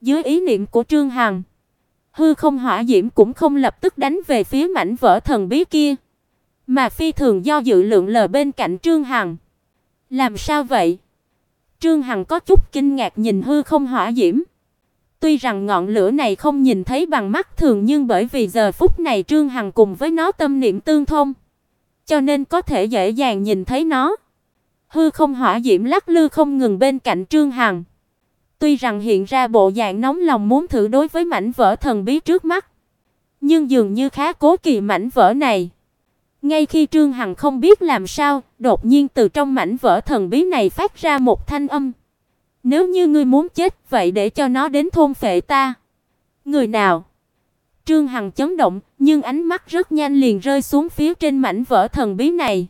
Dưới ý niệm của Trương Hằng, hư không hỏa diễm cũng không lập tức đánh về phía mảnh vỡ thần bí kia, mà phi thường do dự lượn lờ bên cạnh Trương Hằng. Làm sao vậy? Trương Hằng có chút kinh ngạc nhìn hư không hỏa diễm. Tuy rằng ngọn lửa này không nhìn thấy bằng mắt thường, nhưng bởi vì giờ phút này Trương Hằng cùng với nó tâm niệm tương thông, cho nên có thể dễ dàng nhìn thấy nó. Hư không hỏa diễm lắc lư không ngừng bên cạnh Trương Hằng. Tuy rằng hiện ra bộ dạng nóng lòng muốn thử đối với mảnh vỡ thần bí trước mắt, nhưng dường như khá cố kỵ mảnh vỡ này. Ngay khi Trương Hằng không biết làm sao, đột nhiên từ trong mảnh vỡ thần bí này phát ra một thanh âm. Nếu như ngươi muốn chết, vậy để cho nó đến thôn phệ ta. Người nào? Trương Hằng chấn động, nhưng ánh mắt rất nhanh liền rơi xuống phía trên mảnh vỡ thần bí này.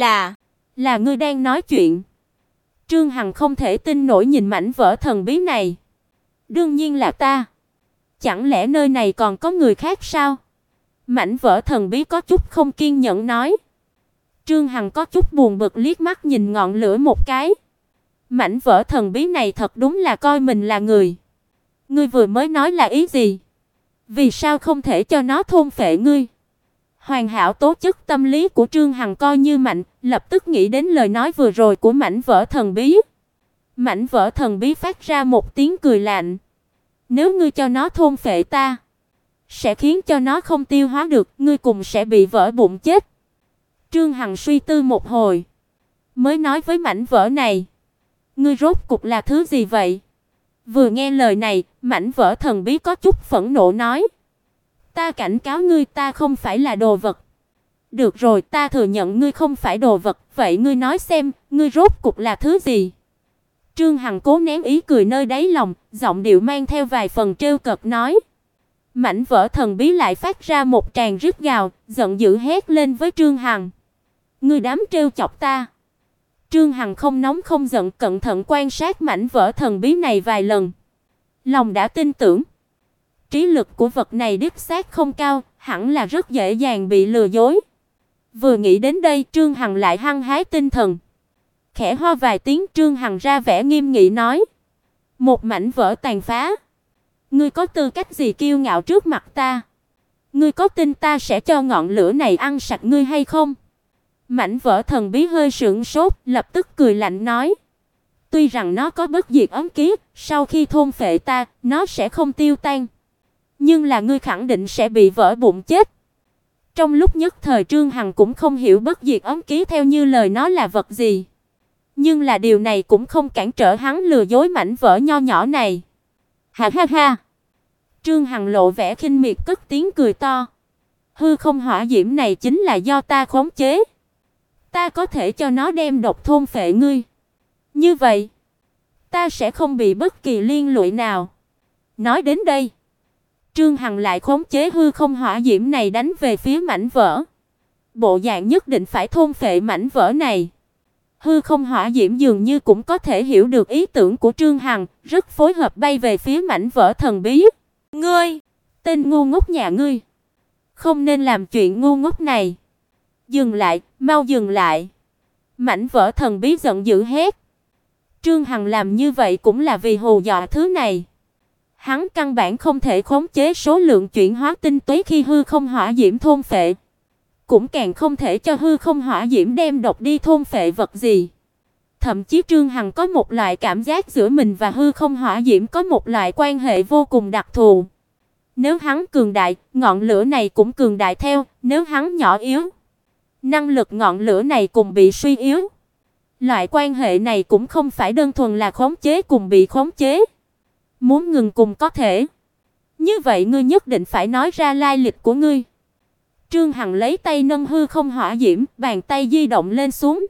Là ngươi đang nói chuyện? Trương Hằng không thể tin nổi nhìn mảnh vỡ thần bí này. Đương nhiên là ta. Chẳng lẽ nơi này còn có người khác sao? Mảnh vỡ thần bí có chút không kiên nhẫn nói. Trương Hằng có chút buồn bực liếc mắt nhìn ngọn lửa một cái. Mảnh vỡ thần bí này thật đúng là coi mình là người. Ngươi vừa mới nói là ý gì? Vì sao không thể cho nó thôn phệ ngươi? Hoàn hảo tố chất tâm lý của Trương Hằng coi như mạnh, lập tức nghĩ đến lời nói vừa rồi của mảnh vỡ thần bí. Mảnh vỡ thần bí phát ra một tiếng cười lạnh. Nếu ngươi cho nó thôn phệ ta, sẽ khiến cho nó không tiêu hóa được, ngươi cùng sẽ bị vỡ bụng chết. Trương Hằng suy tư một hồi, mới nói với mảnh vỡ này, ngươi rốt cục là thứ gì vậy? Vừa nghe lời này, mảnh vỡ thần bí có chút phẫn nộ nói, ta cảnh cáo ngươi, ta không phải là đồ vật. Được rồi, ta thừa nhận ngươi không phải đồ vật, vậy ngươi nói xem, ngươi rốt cục là thứ gì? Trương Hằng cố nén ý cười nơi đáy lòng, giọng điệu mang theo vài phần trêu cợt nói. Mảnh vỡ thần bí lại phát ra một tràng rít gào, giận dữ hét lên với Trương Hằng. Ngươi dám trêu chọc ta? Trương Hằng không nóng không giận, cẩn thận quan sát mảnh vỡ thần bí này vài lần. Lòng đã tin tưởng. Trí lực của vật này đích xác không cao, hẳn là rất dễ dàng bị lừa dối. Vừa nghĩ đến đây, Trương Hằng lại hăng hái tinh thần. Khẽ ho vài tiếng, Trương Hằng ra vẻ nghiêm nghị nói. Một mảnh vỡ tàn phá. Ngươi có tư cách gì kiêu ngạo trước mặt ta? Ngươi có tin ta sẽ cho ngọn lửa này ăn sạch ngươi hay không? Mảnh vỡ thần bí hơi sững sốt, lập tức cười lạnh nói. Tuy rằng nó có bất diệt ấm ký, sau khi thôn phệ ta, nó sẽ không tiêu tan. Nhưng là ngươi khẳng định sẽ bị vỡ bụng chết. Trong lúc nhất thời Trương Hằng cũng không hiểu bất diệt ấm ký theo như lời nó là vật gì. Nhưng là điều này cũng không cản trở hắn lừa dối mảnh vỡ nho nhỏ này. Ha ha ha. Trương Hằng lộ vẻ khinh miệt cất tiếng cười to. Hư không hỏa diễm này chính là do ta khống chế. Ta có thể cho nó đem độc thôn phệ ngươi. Như vậy, ta sẽ không bị bất kỳ liên lụy nào. Nói đến đây, Trương Hằng lại khống chế hư không hỏa diễm này đánh về phía mảnh vỡ. Bộ dạng nhất định phải thôn phệ mảnh vỡ này. Hư không hỏa diễm dường như cũng có thể hiểu được ý tưởng của Trương Hằng, rất phối hợp bay về phía mảnh vỡ thần bí. Ngươi, tên ngu ngốc nhà ngươi, không nên làm chuyện ngu ngốc này. Dừng lại, mau dừng lại. Mảnh vỡ thần bí giận dữ hét. Trương Hằng làm như vậy cũng là vì hù dọa thứ này. Hắn căn bản không thể khống chế số lượng chuyển hóa tinh túy khi hư không hỏa diễm thôn phệ. Cũng càng không thể cho hư không hỏa diễm đem độc đi thôn phệ vật gì. Thậm chí Trương Hằng có một loại cảm giác giữa mình và hư không hỏa diễm có một loại quan hệ vô cùng đặc thù. Nếu hắn cường đại, ngọn lửa này cũng cường đại theo, nếu hắn nhỏ yếu, năng lực ngọn lửa này cũng bị suy yếu. Loại quan hệ này cũng không phải đơn thuần là khống chế cùng bị khống chế. Muốn ngừng cùng có thể. Như vậy ngươi nhất định phải nói ra lai lịch của ngươi. Trương Hằng lấy tay nâng hư không hỏa diễm, bàn tay di động lên xuống.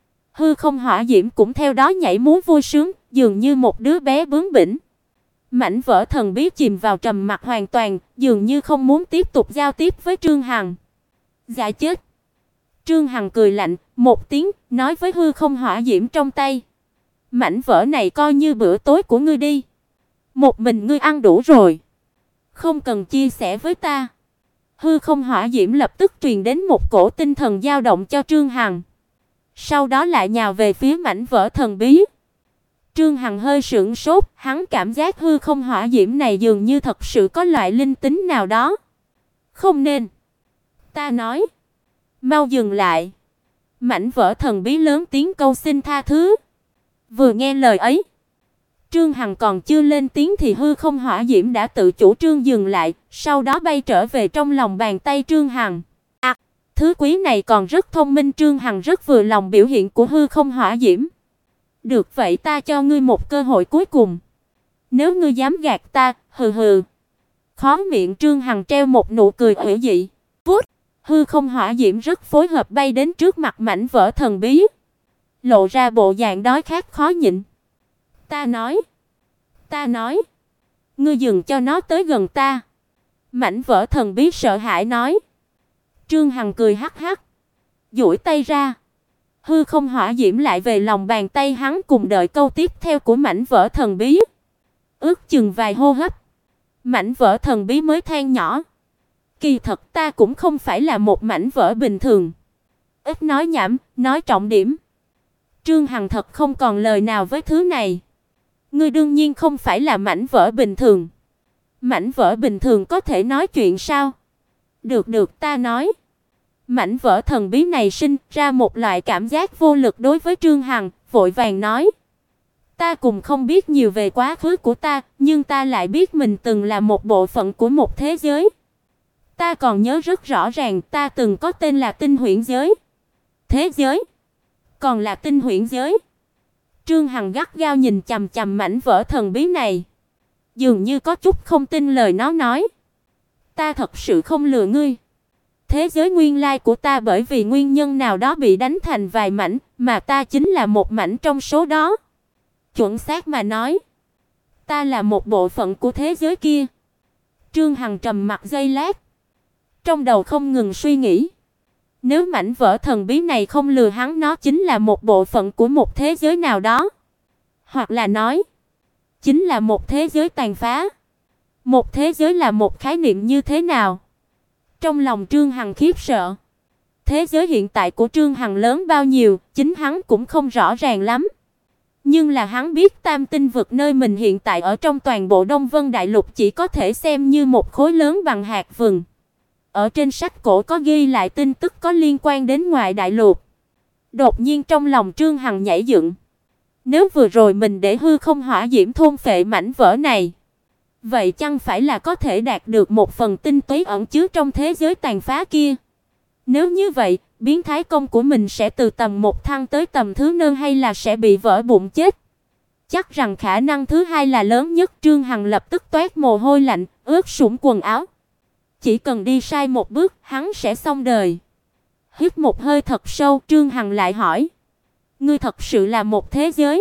Hư không hỏa diễm cũng theo đó nhảy múa vui sướng, dường như một đứa bé bướng bỉnh. Mảnh vỡ thần bí chìm vào trầm mặc hoàn toàn, dường như không muốn tiếp tục giao tiếp với Trương Hằng. Dạ chết. Trương Hằng cười lạnh một tiếng, nói với hư không hỏa diễm trong tay. Mảnh vỡ này coi như bữa tối của ngươi đi. Một mình ngươi ăn đủ rồi. Không cần chia sẻ với ta. Hư không hỏa diễm lập tức truyền đến một cổ tinh thần dao động cho Trương Hằng. Sau đó lại nhào về phía mảnh vỡ thần bí. Trương Hằng hơi sửng sốt, hắn cảm giác hư không hỏa diễm này dường như thật sự có loại linh tính nào đó. Không nên. Ta nói, mau dừng lại. Mảnh vỡ thần bí lớn tiếng cầu xin tha thứ. Vừa nghe lời ấy, Trương Hằng còn chưa lên tiếng thì hư không hỏa diễm đã tự chủ trương dừng lại, sau đó bay trở về trong lòng bàn tay Trương Hằng. À, thứ quý này còn rất thông minh. Trương Hằng rất vừa lòng biểu hiện của hư không hỏa diễm. Được vậy, ta cho ngươi một cơ hội cuối cùng. Nếu ngươi dám gạt ta, hừ hừ. Khóe miệng Trương Hằng treo một nụ cười ủy dị. Vút, hư không hỏa diễm rất phối hợp bay đến trước mặt mảnh vỡ thần bí, lộ ra bộ dạng đói khát khó nhịn. Ta nói, ngươi dừng cho nó tới gần ta. Mảnh vỡ thần bí sợ hãi nói. Trương Hằng cười hắc hắc, duỗi tay ra. Hư không hỏa diễm lại về lòng bàn tay hắn, cùng đợi câu tiếp theo của mảnh vỡ thần bí. Ước chừng vài hô hấp, mảnh vỡ thần bí mới than nhỏ. Kỳ thật ta cũng không phải là một mảnh vỡ bình thường. Ít nói nhảm, nói trọng điểm. Trương Hằng thật không còn lời nào với thứ này. Ngươi đương nhiên không phải là mảnh vỡ bình thường. Mảnh vỡ bình thường có thể nói chuyện sao? Được, ta nói. Mảnh vỡ thần bí này sinh ra một loại cảm giác vô lực đối với Trương Hằng, vội vàng nói. Ta cũng không biết nhiều về quá khứ của ta, nhưng ta lại biết mình từng là một bộ phận của một thế giới. Ta còn nhớ rất rõ ràng, ta từng có tên là Tinh Huyễn giới. Thế giới? Còn là Tinh Huyễn giới? Trương Hằng gắt gao nhìn chằm chằm mảnh vỡ thần bí này, dường như có chút không tin lời nó nói. Ta thật sự không lừa ngươi. Thế giới nguyên lai của ta bởi vì nguyên nhân nào đó bị đánh thành vài mảnh, mà ta chính là một mảnh trong số đó. Chuẩn xác mà nói, ta là một bộ phận của thế giới kia. Trương Hằng trầm mặc giây lát, trong đầu không ngừng suy nghĩ. Nếu mảnh vỡ thần bí này không lừa hắn, nó chính là một bộ phận của một thế giới nào đó. Hoặc là nói, chính là một thế giới tàn phá. Một thế giới là một khái niệm như thế nào? Trong lòng Trương Hằng khiếp sợ. Thế giới hiện tại của Trương Hằng lớn bao nhiêu, chính hắn cũng không rõ ràng lắm. Nhưng là hắn biết Tam Tinh vực nơi mình hiện tại ở trong toàn bộ Đông Vân Đại Lục chỉ có thể xem như một khối lớn bằng hạt vừng. Ở trên sách cổ có ghi lại tin tức có liên quan đến ngoại đại lục. Đột nhiên trong lòng Trương Hằng nhảy dựng. Nếu vừa rồi mình để hư không hỏa diễm thôn phệ mảnh vỡ này, vậy chăng phải là có thể đạt được một phần tinh túy ẩn chứa trong thế giới tàn phá kia? Nếu như vậy, biến thái công của mình sẽ từ tầm 1 thăng tới tầm thứ nơ, hay là sẽ bị vỡ bụng chết? Chắc rằng khả năng thứ hai là lớn nhất. Trương Hằng lập tức toát mồ hôi lạnh, ướt sũng quần áo. Chỉ cần đi sai một bước, hắn sẽ xong đời. Hít một hơi thật sâu, Trương Hằng lại hỏi. Ngươi thật sự là một thế giới?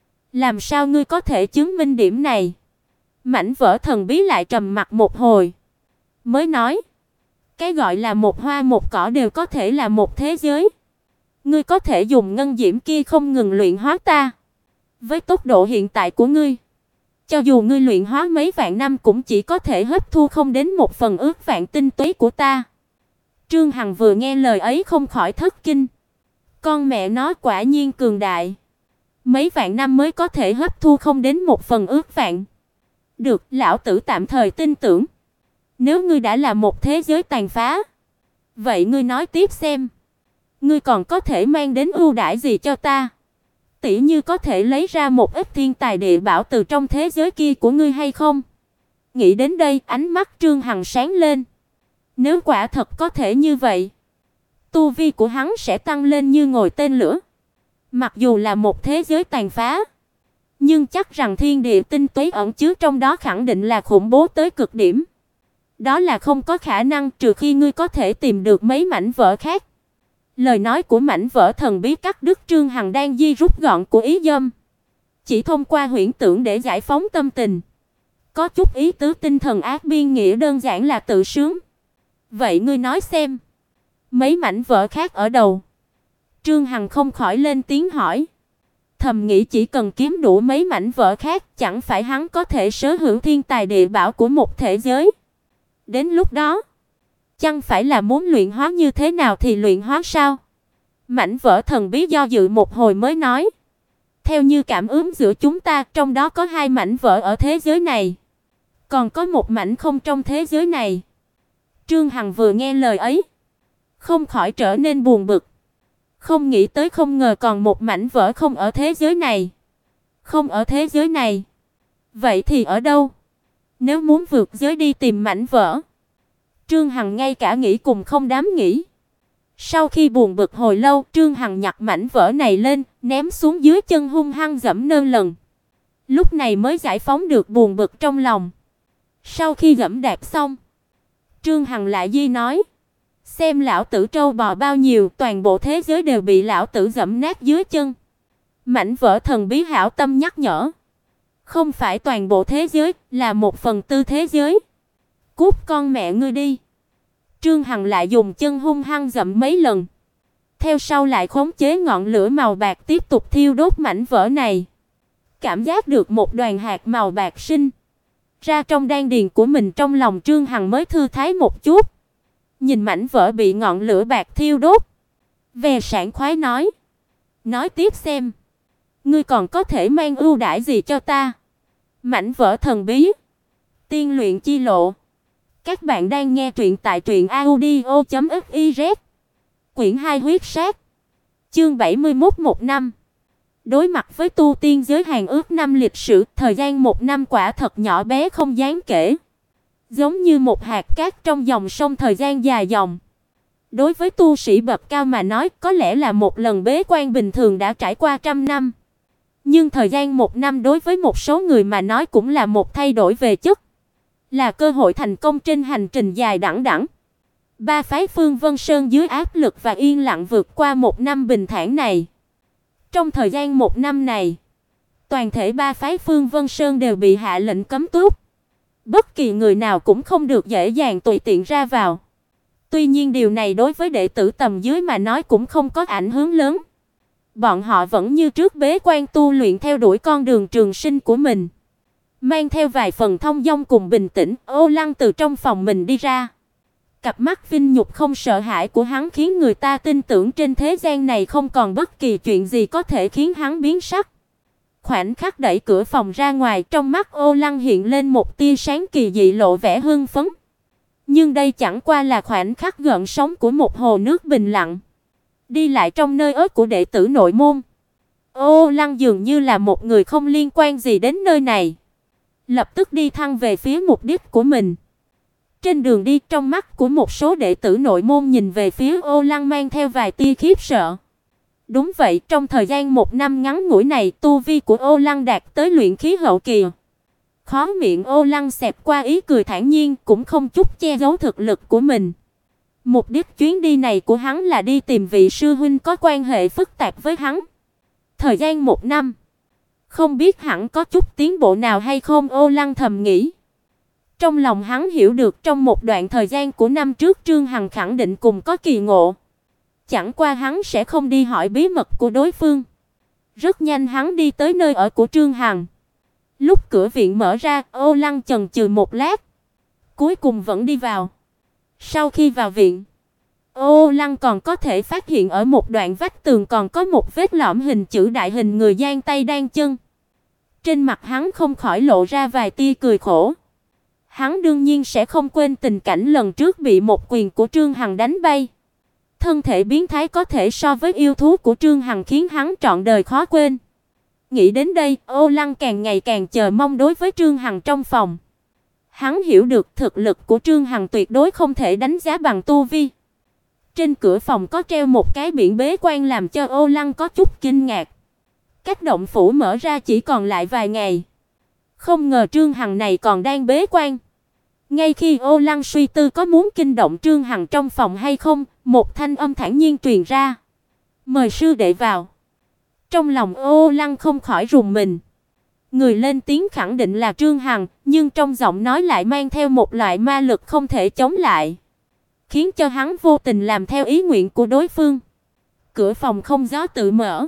Làm sao ngươi có thể chứng minh điểm này? Mảnh vỡ thần bí lại trầm mặc một hồi, mới nói. Cái gọi là một hoa một cỏ đều có thể là một thế giới. Ngươi có thể dùng ngân diễm kia không ngừng luyện hóa ta. Với tốc độ hiện tại của ngươi, cho dù ngươi luyện hóa mấy vạn năm cũng chỉ có thể hấp thu không đến 1/ước vạn tinh túy của ta. Trương Hằng vừa nghe lời ấy không khỏi thất kinh. Con mẹ nó quả nhiên cường đại. Mấy vạn năm mới có thể hấp thu không đến 1/ước vạn. Được, lão tử tạm thời tin tưởng. Nếu ngươi đã là một thế giới tàn phá, vậy ngươi nói tiếp xem. Ngươi còn có thể mang đến ưu đãi gì cho ta? Tỉ như có thể lấy ra một ít thiên tài địa bảo từ trong thế giới kia của ngươi hay không? Nghĩ đến đây, ánh mắt Trương Hằng sáng lên. Nếu quả thật có thể như vậy, tu vi của hắn sẽ tăng lên như ngồi tên lửa. Mặc dù là một thế giới tàn phá, nhưng chắc rằng thiên địa tinh túy ẩn chứa trong đó khẳng định là khủng bố tới cực điểm. Đó là không có khả năng, trừ khi ngươi có thể tìm được mấy mảnh vỡ khác. Lời nói của mảnh vỡ thần bí cắt đứt Trương Hằng đang di rút gọn của ý dâm. Chỉ thông qua huyễn tưởng để giải phóng tâm tình. Có chút ý tứ tinh thần ác biên nghĩa đơn giản là tự sướng. Vậy ngươi nói xem, mấy mảnh vỡ khác ở đâu? Trương Hằng không khỏi lên tiếng hỏi. Thầm nghĩ chỉ cần kiếm đủ mấy mảnh vỡ khác, chẳng phải hắn có thể sở hữu thiên tài địa bảo của một thế giới. Đến lúc đó, chẳng phải là muốn luyện hóa như thế nào thì luyện hóa sao? Mảnh vỡ thần bí do dự một hồi mới nói. Theo như cảm ứng giữa chúng ta, trong đó có 2 mảnh vỡ ở thế giới này, còn có một mảnh không trong thế giới này. Trương Hằng vừa nghe lời ấy, không khỏi trở nên buồn bực. Không nghĩ tới không ngờ còn một mảnh vỡ không ở thế giới này. Không ở thế giới này. Vậy thì ở đâu? Nếu muốn vượt giới đi tìm mảnh vỡ. Trương Hằng ngay cả nghĩ cùng không dám nghĩ. Sau khi buồn bực hồi lâu, Trương Hằng nhặt mảnh vỡ này lên, ném xuống dưới chân hung hăng giẫm nơ lần. Lúc này mới giải phóng được buồn bực trong lòng. Sau khi giẫm đạp xong, Trương Hằng lại di nói: "Xem lão tử trâu bò bao nhiêu, toàn bộ thế giới đều bị lão tử giẫm nát dưới chân." Mảnh vỡ thần bí hảo tâm nhắc nhở: "Không phải toàn bộ thế giới, là 1/4 thế giới. Cút con mẹ ngươi đi." Trương Hằng lại dùng chân hung hăng giẫm mấy lần. Theo sau lại khống chế ngọn lửa màu bạc tiếp tục thiêu đốt mảnh vỡ này. Cảm giác được một đoàn hạt màu bạc sinh ra trong đan điền của mình, trong lòng Trương Hằng mới thư thái một chút. Nhìn mảnh vỡ bị ngọn lửa bạc thiêu đốt, vẻ sảng khoái nói: "Nói tiếp xem, ngươi còn có thể mang ưu đãi gì cho ta?" Mảnh vỡ thần bí, tiên luyện chi lộ. Các bạn đang nghe truyện tại truyệnaudio.fiz. Quyển 2 huyết sát. Chương 71 một năm. Đối mặt với tu tiên giới hàng ước năm lịch sử, thời gian 1 năm quả thật nhỏ bé không đáng kể. Giống như một hạt cát trong dòng sông thời gian dài dòng. Đối với tu sĩ bậc cao mà nói, có lẽ là một lần bế quan bình thường đã trải qua trăm năm. Nhưng thời gian 1 năm đối với một số người mà nói cũng là một thay đổi về chất, là cơ hội thành công trên hành trình dài đẵng đẵng. Ba phái Phương Vân Sơn dưới áp lực và yên lặng vượt qua 1 năm bình thản này. Trong thời gian 1 năm này, toàn thể ba phái Phương Vân Sơn đều bị hạ lệnh cấm túc. Bất kỳ người nào cũng không được dễ dàng tùy tiện ra vào. Tuy nhiên điều này đối với đệ tử tầm dưới mà nói cũng không có ảnh hưởng lớn. Bọn họ vẫn như trước bế quan tu luyện theo đuổi con đường trường sinh của mình. Mang theo vài phần thông dong cùng bình tĩnh, Ô Lăng từ trong phòng mình đi ra. Cặp mắt vinh nhục không sợ hãi của hắn khiến người ta tin tưởng trên thế gian này không còn bất kỳ chuyện gì có thể khiến hắn biến sắc. Khoảnh khắc đẩy cửa phòng ra ngoài, trong mắt Ô Lăng hiện lên một tia sáng kỳ dị, lộ vẻ hưng phấn. Nhưng đây chẳng qua là khoảnh khắc gợn sóng của một hồ nước bình lặng. Đi lại trong nơi ở của đệ tử nội môn, Ô Lăng dường như là một người không liên quan gì đến nơi này, lập tức đi thẳng về phía mục đích của mình. Trên đường đi, trong mắt của một số đệ tử nội môn nhìn về phía Ô Lăng mang theo vài tia khiếp sợ. Đúng vậy, trong thời gian 1 năm ngắn ngủi này, tu vi của Ô Lăng đạt tới luyện khí hậu kỳ. Khóe miệng Ô Lăng xẹt qua ý cười thản nhiên, cũng không chút che giấu thực lực của mình. Mục đích chuyến đi này của hắn là đi tìm vị sư huynh có quan hệ phức tạp với hắn. Thời gian 1 năm, không biết hẳn có chút tiến bộ nào hay không, Ô Lăng thầm nghĩ. Trong lòng hắn hiểu được trong một đoạn thời gian của năm trước Trương Hằng khẳng định cùng có kỳ ngộ. Chẳng qua hắn sẽ không đi hỏi bí mật của đối phương. Rất nhanh hắn đi tới nơi ở của Trương Hằng. Lúc cửa viện mở ra, Ô Lăng chần chừ một lát, cuối cùng vẫn đi vào. Sau khi vào viện, Ô Lăng còn có thể phát hiện ở một đoạn vách tường còn có một vết lõm hình chữ đại hình người dang tay đan chân. Trên mặt hắn không khỏi lộ ra vài tia cười khổ. Hắn đương nhiên sẽ không quên tình cảnh lần trước bị một quyền của Trương Hằng đánh bay. Thân thể biến thái có thể so với yêu thú của Trương Hằng khiến hắn trọn đời khó quên. Nghĩ đến đây, Ô Lăng càng ngày càng chờ mong đối với Trương Hằng trong phòng. Hắn hiểu được thực lực của Trương Hằng tuyệt đối không thể đánh giá bằng tu vi. Trên cửa phòng có treo một cái biển bế quan làm cho Ô Lăng có chút kinh ngạc. Cách động phủ mở ra chỉ còn lại vài ngày. Không ngờ Trương Hằng này còn đang bế quan. Ngay khi Ô Lăng suy tư có muốn kinh động Trương Hằng trong phòng hay không, một thanh âm thản nhiên truyền ra: "Mời sư đệ vào." Trong lòng Ô Lăng không khỏi rùng mình. Người lên tiếng khẳng định là Trương Hằng, nhưng trong giọng nói lại mang theo một loại ma lực không thể chống lại, khiến cho hắn vô tình làm theo ý nguyện của đối phương. Cửa phòng không gió tự mở.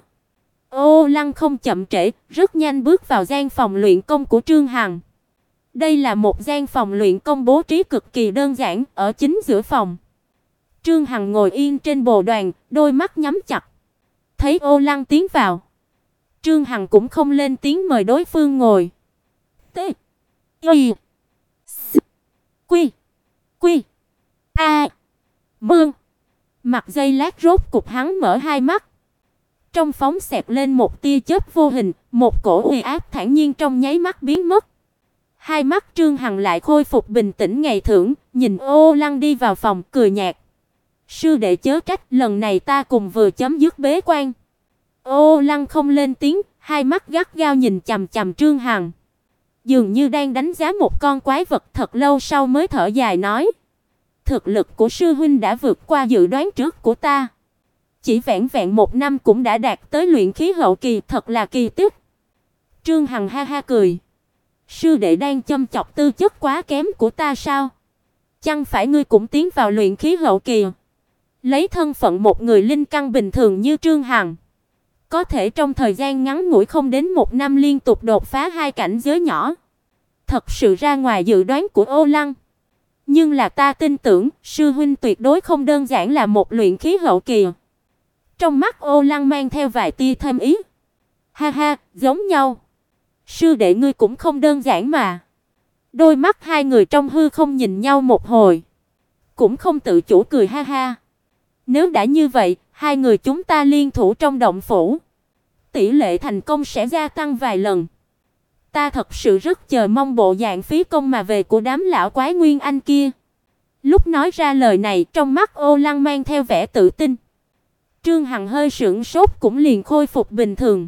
Ô Lăng không chậm trễ, rất nhanh bước vào gian phòng luyện công của Trương Hằng. Đây là một gian phòng luyện công bố trí cực kỳ đơn giản, ở chính giữa phòng. Trương Hằng ngồi yên trên bồ đoàn, đôi mắt nhắm chặt. Thấy Ô Lăng tiến vào, Trương Hằng cũng không lên tiếng mời đối phương ngồi. T. Y. S. Quy. Quy. A. Mương. Mặt giây lát rốt cục hắn mở hai mắt. Trong phóng xẹt lên một tia chớp vô hình, một cổ uy áp thản nhiên trong nháy mắt biến mất. Hai mắt Trương Hằng lại khôi phục bình tĩnh ngày thường, nhìn Ô Lăng đi vào phòng cười nhạt. Sư đệ chớ trách, lần này ta cùng vừa chấm dứt bế quan. Ô Lăng không lên tiếng, hai mắt gắt gao nhìn chằm chằm Trương Hằng, dường như đang đánh giá một con quái vật. Thật lâu sau mới thở dài nói: "Thực lực của sư huynh đã vượt qua dự đoán trước của ta. Chỉ vẹn vẹn 1 năm cũng đã đạt tới luyện khí hậu kỳ, thật là kỳ tích." Trương Hằng ha ha cười: "Sư đệ đang châm chọc tư chất quá kém của ta sao? Chẳng phải ngươi cũng tiến vào luyện khí hậu kỳ? Lấy thân phận một người linh căn bình thường như Trương Hằng, có thể trong thời gian ngắn ngủi không đến 1 năm liên tục đột phá 2 cảnh giới nhỏ, thật sự ra ngoài dự đoán của Ô Lăng. Nhưng là ta tin tưởng, sư huynh tuyệt đối không đơn giản là một luyện khí hậu kỳ." Trong mắt Ô Lăng mang theo vài tia thâm ý. "Ha ha, giống nhau. Sư đệ ngươi cũng không đơn giản mà." Đôi mắt hai người trong hư không nhìn nhau một hồi, cũng không tự chủ cười ha ha. "Nếu đã như vậy, hai người chúng ta liên thủ trong động phủ, tỷ lệ thành công sẽ gia tăng vài lần. Ta thật sự rất chờ mong bộ dạng phí công mà về của đám lão quái Nguyên Anh kia." Lúc nói ra lời này, trong mắt Ô Lăng mang theo vẻ tự tin. Trương Hằng hơi sững sốt cũng liền khôi phục bình thường.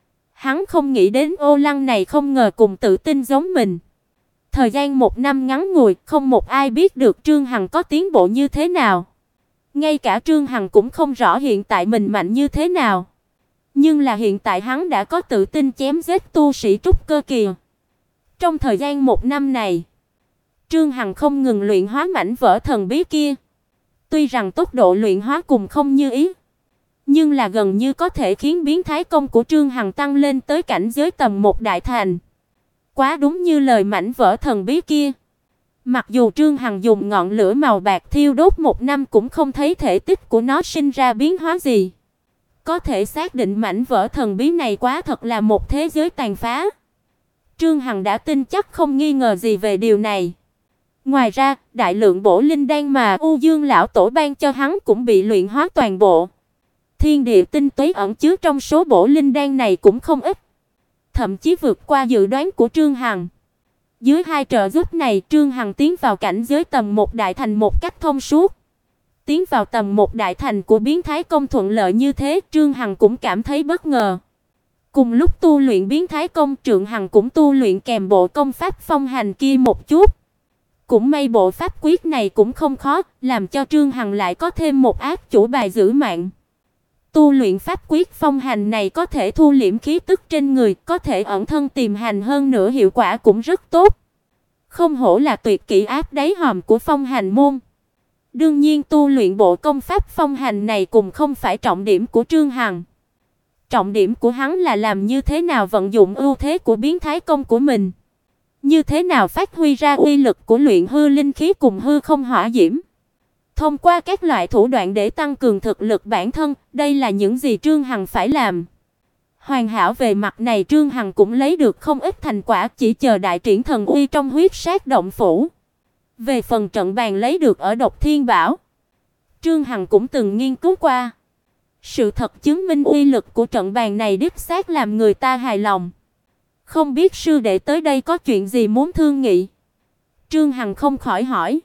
Hắn không nghĩ đến Ô Lăng này không ngờ cùng tự tin giống mình. Thời gian 1 năm ngắn ngủi, không một ai biết được Trương Hằng có tiến bộ như thế nào. Ngay cả Trương Hằng cũng không rõ hiện tại mình mạnh như thế nào. Nhưng là hiện tại hắn đã có tự tin chém giết tu sĩ trúc cơ kỳ. Trong thời gian 1 năm này, Trương Hằng không ngừng luyện hóa mảnh vỡ thần bí kia. Tuy rằng tốc độ luyện hóa cùng không như ý, nhưng là gần như có thể khiến biến thái công của Trương Hằng tăng lên tới cảnh giới tầm 1 đại thành. Quá đúng như lời mảnh vỡ thần bí kia. Mặc dù Trương Hằng dùng ngọn lửa màu bạc thiêu đốt 1 năm cũng không thấy thể tích của nó sinh ra biến hóa gì. Có thể xác định mảnh vỡ thần bí này quá thật là một thế giới tàn phá. Trương Hằng đã tin chắc không nghi ngờ gì về điều này. Ngoài ra, đại lượng bổ linh đan mà U Dương lão tổ ban cho hắn cũng bị luyện hóa toàn bộ. Thiên địa tinh túy ẩn chứa trong số bổ linh đan này cũng không ít, thậm chí vượt qua dự đoán của Trương Hằng. Dưới hai trợ giúp này, Trương Hằng tiến vào cảnh giới tầm 1 đại thành một cách thông suốt. Tiến vào tầm 1 đại thành của biến thái công thuận lợi như thế, Trương Hằng cũng cảm thấy bất ngờ. Cùng lúc tu luyện biến thái công, Trương Hằng cũng tu luyện kèm bộ công pháp phong hành kia một chút. Cũng may bộ pháp quyết này cũng không khó, làm cho Trương Hằng lại có thêm một ác chủ bài giữ mạng. Tu luyện pháp quyết phong hành này có thể thu liễm khí tức trên người, có thể ẩn thân tìm hành, hơn nữa hiệu quả cũng rất tốt. Không hổ là tuyệt kỹ áp đáy hòm của phong hành môn. Đương nhiên tu luyện bộ công pháp phong hành này cũng không phải trọng điểm của Trương Hằng. Trọng điểm của hắn là làm như thế nào vận dụng ưu thế của biến thái công của mình. Như thế nào phát huy ra uy lực của luyện hư linh khí cùng hư không hỏa diễm. Thông qua các loại thủ đoạn để tăng cường thực lực bản thân, đây là những gì Trương Hằng phải làm. Hoàn hảo về mặt này, Trương Hằng cũng lấy được không ít thành quả, chỉ chờ đại triển thần uy trong huyết sát động phủ. Về phần trận bàn lấy được ở Độc Thiên Bảo, Trương Hằng cũng từng nghiên cứu qua. Sự thật chứng minh uy lực của trận bàn này đích xác làm người ta hài lòng. Không biết sư đệ tới đây có chuyện gì muốn thương nghị? Trương Hằng không khỏi hỏi.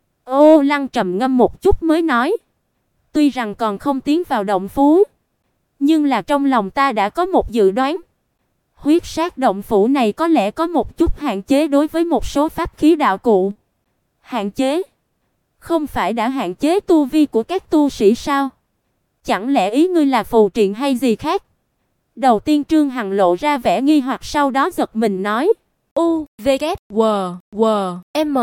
Ô Lăng trầm ngâm một chút mới nói. Tuy rằng còn không tiến vào động phủ, nhưng là trong lòng ta đã có một dự đoán. Huyết sát động phủ này có lẽ có một chút hạn chế đối với một số pháp khí đạo cụ. Hạn chế? Không phải đã hạn chế tu vi của các tu sĩ sao? Chẳng lẽ ý ngươi là phù triện hay gì khác? Đầu tiên Trương Hằng lộ ra vẻ nghi hoặc, sau đó giật mình nói. U, V, K, W, W, M.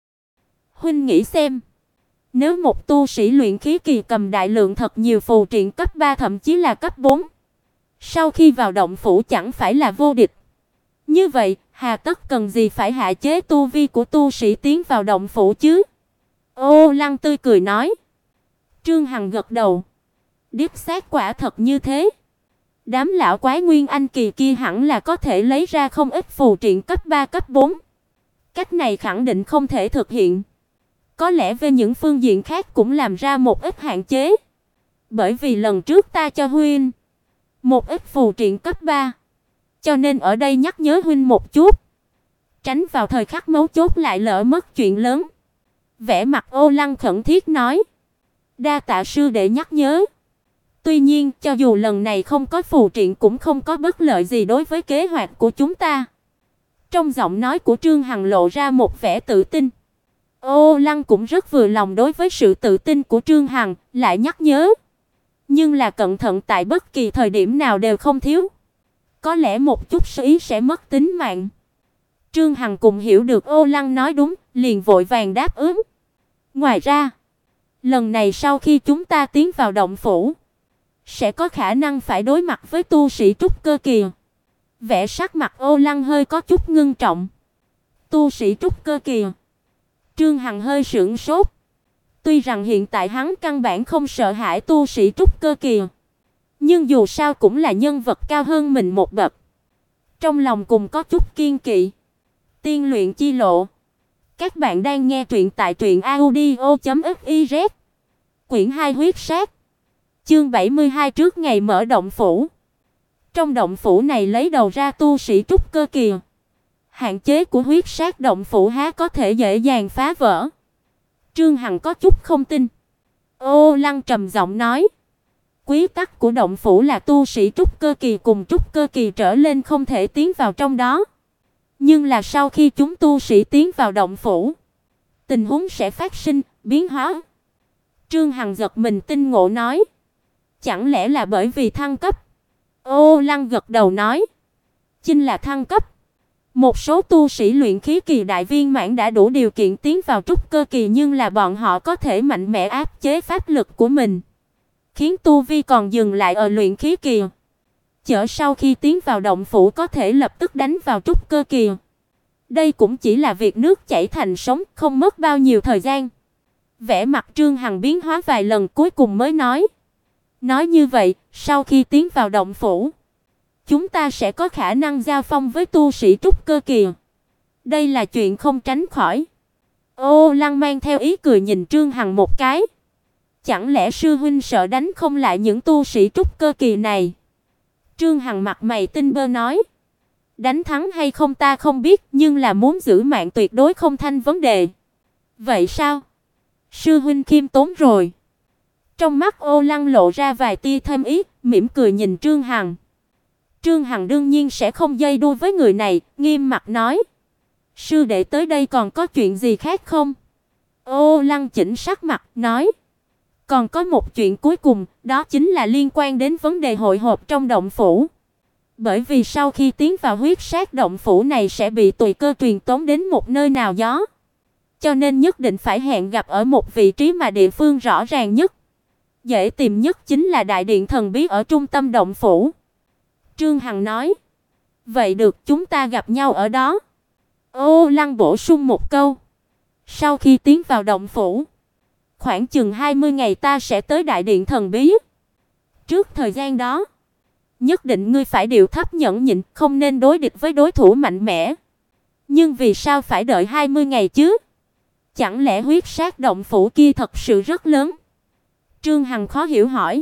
Huynh nghĩ xem, nếu một tu sĩ luyện khí kỳ cầm đại lượng thật nhiều phù triện cấp 3 thậm chí là cấp 4, sau khi vào động phủ chẳng phải là vô địch. Như vậy, hà tất cần gì phải hạ chế tu vi của tu sĩ tiến vào động phủ chứ? Ô Lăng tươi cười nói. Trương Hằng gật đầu. Đích xác quả thật như thế. Đám lão quái nguyên anh kỳ kia hẳn là có thể lấy ra không ít phù triện cấp 3 cấp 4. Cách này khẳng định không thể thực hiện. Có lẽ về những phương diện khác cũng làm ra một ít hạn chế. Bởi vì lần trước ta cho huynh một ít phù triện cấp 3, cho nên ở đây nhắc nhớ huynh một chút, tránh vào thời khắc mấu chốt lại lỡ mất chuyện lớn. Vẻ mặt Ô Lăng khẩn thiết nói. Đa tạ sư đệ nhắc nhớ. Tuy nhiên, cho dù lần này không có phù triện cũng không có bất lợi gì đối với kế hoạch của chúng ta. Trong giọng nói của Trương Hằng lộ ra một vẻ tự tin. Ô Lăng cũng rất vừa lòng đối với sự tự tin của Trương Hằng, lại nhắc nhớ. Nhưng là cẩn thận tại bất kỳ thời điểm nào đều không thiếu. Có lẽ một chút sơ ý sẽ mất tính mạng. Trương Hằng cũng hiểu được Ô Lăng nói đúng, liền vội vàng đáp ứng. Ngoài ra, lần này sau khi chúng ta tiến vào động phủ, sẽ có khả năng phải đối mặt với tu sĩ trúc cơ kỳ. Vẻ sắc mặt Ô Lăng hơi có chút ngưng trọng. Tu sĩ trúc cơ kỳ? Trương Hằng hơi sửng sốt. Tuy rằng hiện tại hắn căn bản không sợ hãi tu sĩ trúc cơ kỳ, nhưng dù sao cũng là nhân vật cao hơn mình một bậc. Trong lòng cùng có chút kiêng kỵ. Tiên luyện chi lộ. Các bạn đang nghe truyện tại truyệnaudio.fiz. Quyển 2 huyết sát. Chương 72 trước ngày mở động phủ. Trong động phủ này lấy đầu ra tu sĩ trúc cơ kỳ. Hạn chế của huyết sát động phủ há có thể dễ dàng phá vỡ. Trương Hằng có chút không tin. Ô Lăng trầm giọng nói. Quy tắc của động phủ là tu sĩ trúc cơ kỳ cùng trúc cơ kỳ trở lên không thể tiến vào trong đó. Nhưng là sau khi chúng tu sĩ tiến vào động phủ, tình huống sẽ phát sinh biến hóa. Trương Hằng giật mình tinh ngộ nói. Chẳng lẽ là bởi vì thăng cấp? Ô Lăng gật đầu nói. Chính là thăng cấp. Một số tu sĩ luyện khí kỳ đại viên mãn đã đủ điều kiện tiến vào trúc cơ kỳ, nhưng là bọn họ có thể mạnh mẽ áp chế pháp lực của mình, khiến tu vi còn dừng lại ở luyện khí kỳ. Chở sau khi tiến vào động phủ có thể lập tức đánh vào trúc cơ kỳ. Đây cũng chỉ là việc nước chảy thành sông, không mất bao nhiêu thời gian. Vẻ mặt Trương Hằng biến hóa vài lần cuối cùng mới nói. Nói như vậy, sau khi tiến vào động phủ, chúng ta sẽ có khả năng giao phong với tu sĩ trúc cơ kỳ. Đây là chuyện không tránh khỏi. Ô Lăng mang theo ý cười nhìn Trương Hằng một cái. Chẳng lẽ sư huynh sợ đánh không lại những tu sĩ trúc cơ kỳ này? Trương Hằng mặt mày tinh bơ nói. Đánh thắng hay không ta không biết, nhưng là muốn giữ mạng tuyệt đối không thành vấn đề. Vậy sao? Sư huynh khiêm tốn rồi. Trong mắt Ô Lăng lộ ra vài tia thâm ý, mỉm cười nhìn Trương Hằng. Trương Hằng đương nhiên sẽ không dây đua với người này, nghiêm mặt nói. Sư đệ tới đây còn có chuyện gì khác không? Ô Lăng chỉnh sắc mặt, nói. Còn có một chuyện cuối cùng, đó chính là liên quan đến vấn đề hội họp trong động phủ. Bởi vì sau khi tiến vào huyết sát động phủ này sẽ bị tùy cơ truyền tống đến một nơi nào đó. Cho nên nhất định phải hẹn gặp ở một vị trí mà địa phương rõ ràng nhất, dễ tìm nhất chính là đại điện thần bí ở trung tâm động phủ. Trương Hằng nói. Vậy được, chúng ta gặp nhau ở đó. Ô Lăng bổ sung một câu. Sau khi tiến vào động phủ, khoảng chừng 20 ngày ta sẽ tới đại điện thần bí. Trước thời gian đó, nhất định ngươi phải điệu thấp nhẫn nhịn, không nên đối địch với đối thủ mạnh mẽ. Nhưng vì sao phải đợi 20 ngày chứ? Chẳng lẽ huyết sát động phủ kia thật sự rất lớn? Trương Hằng khó hiểu hỏi.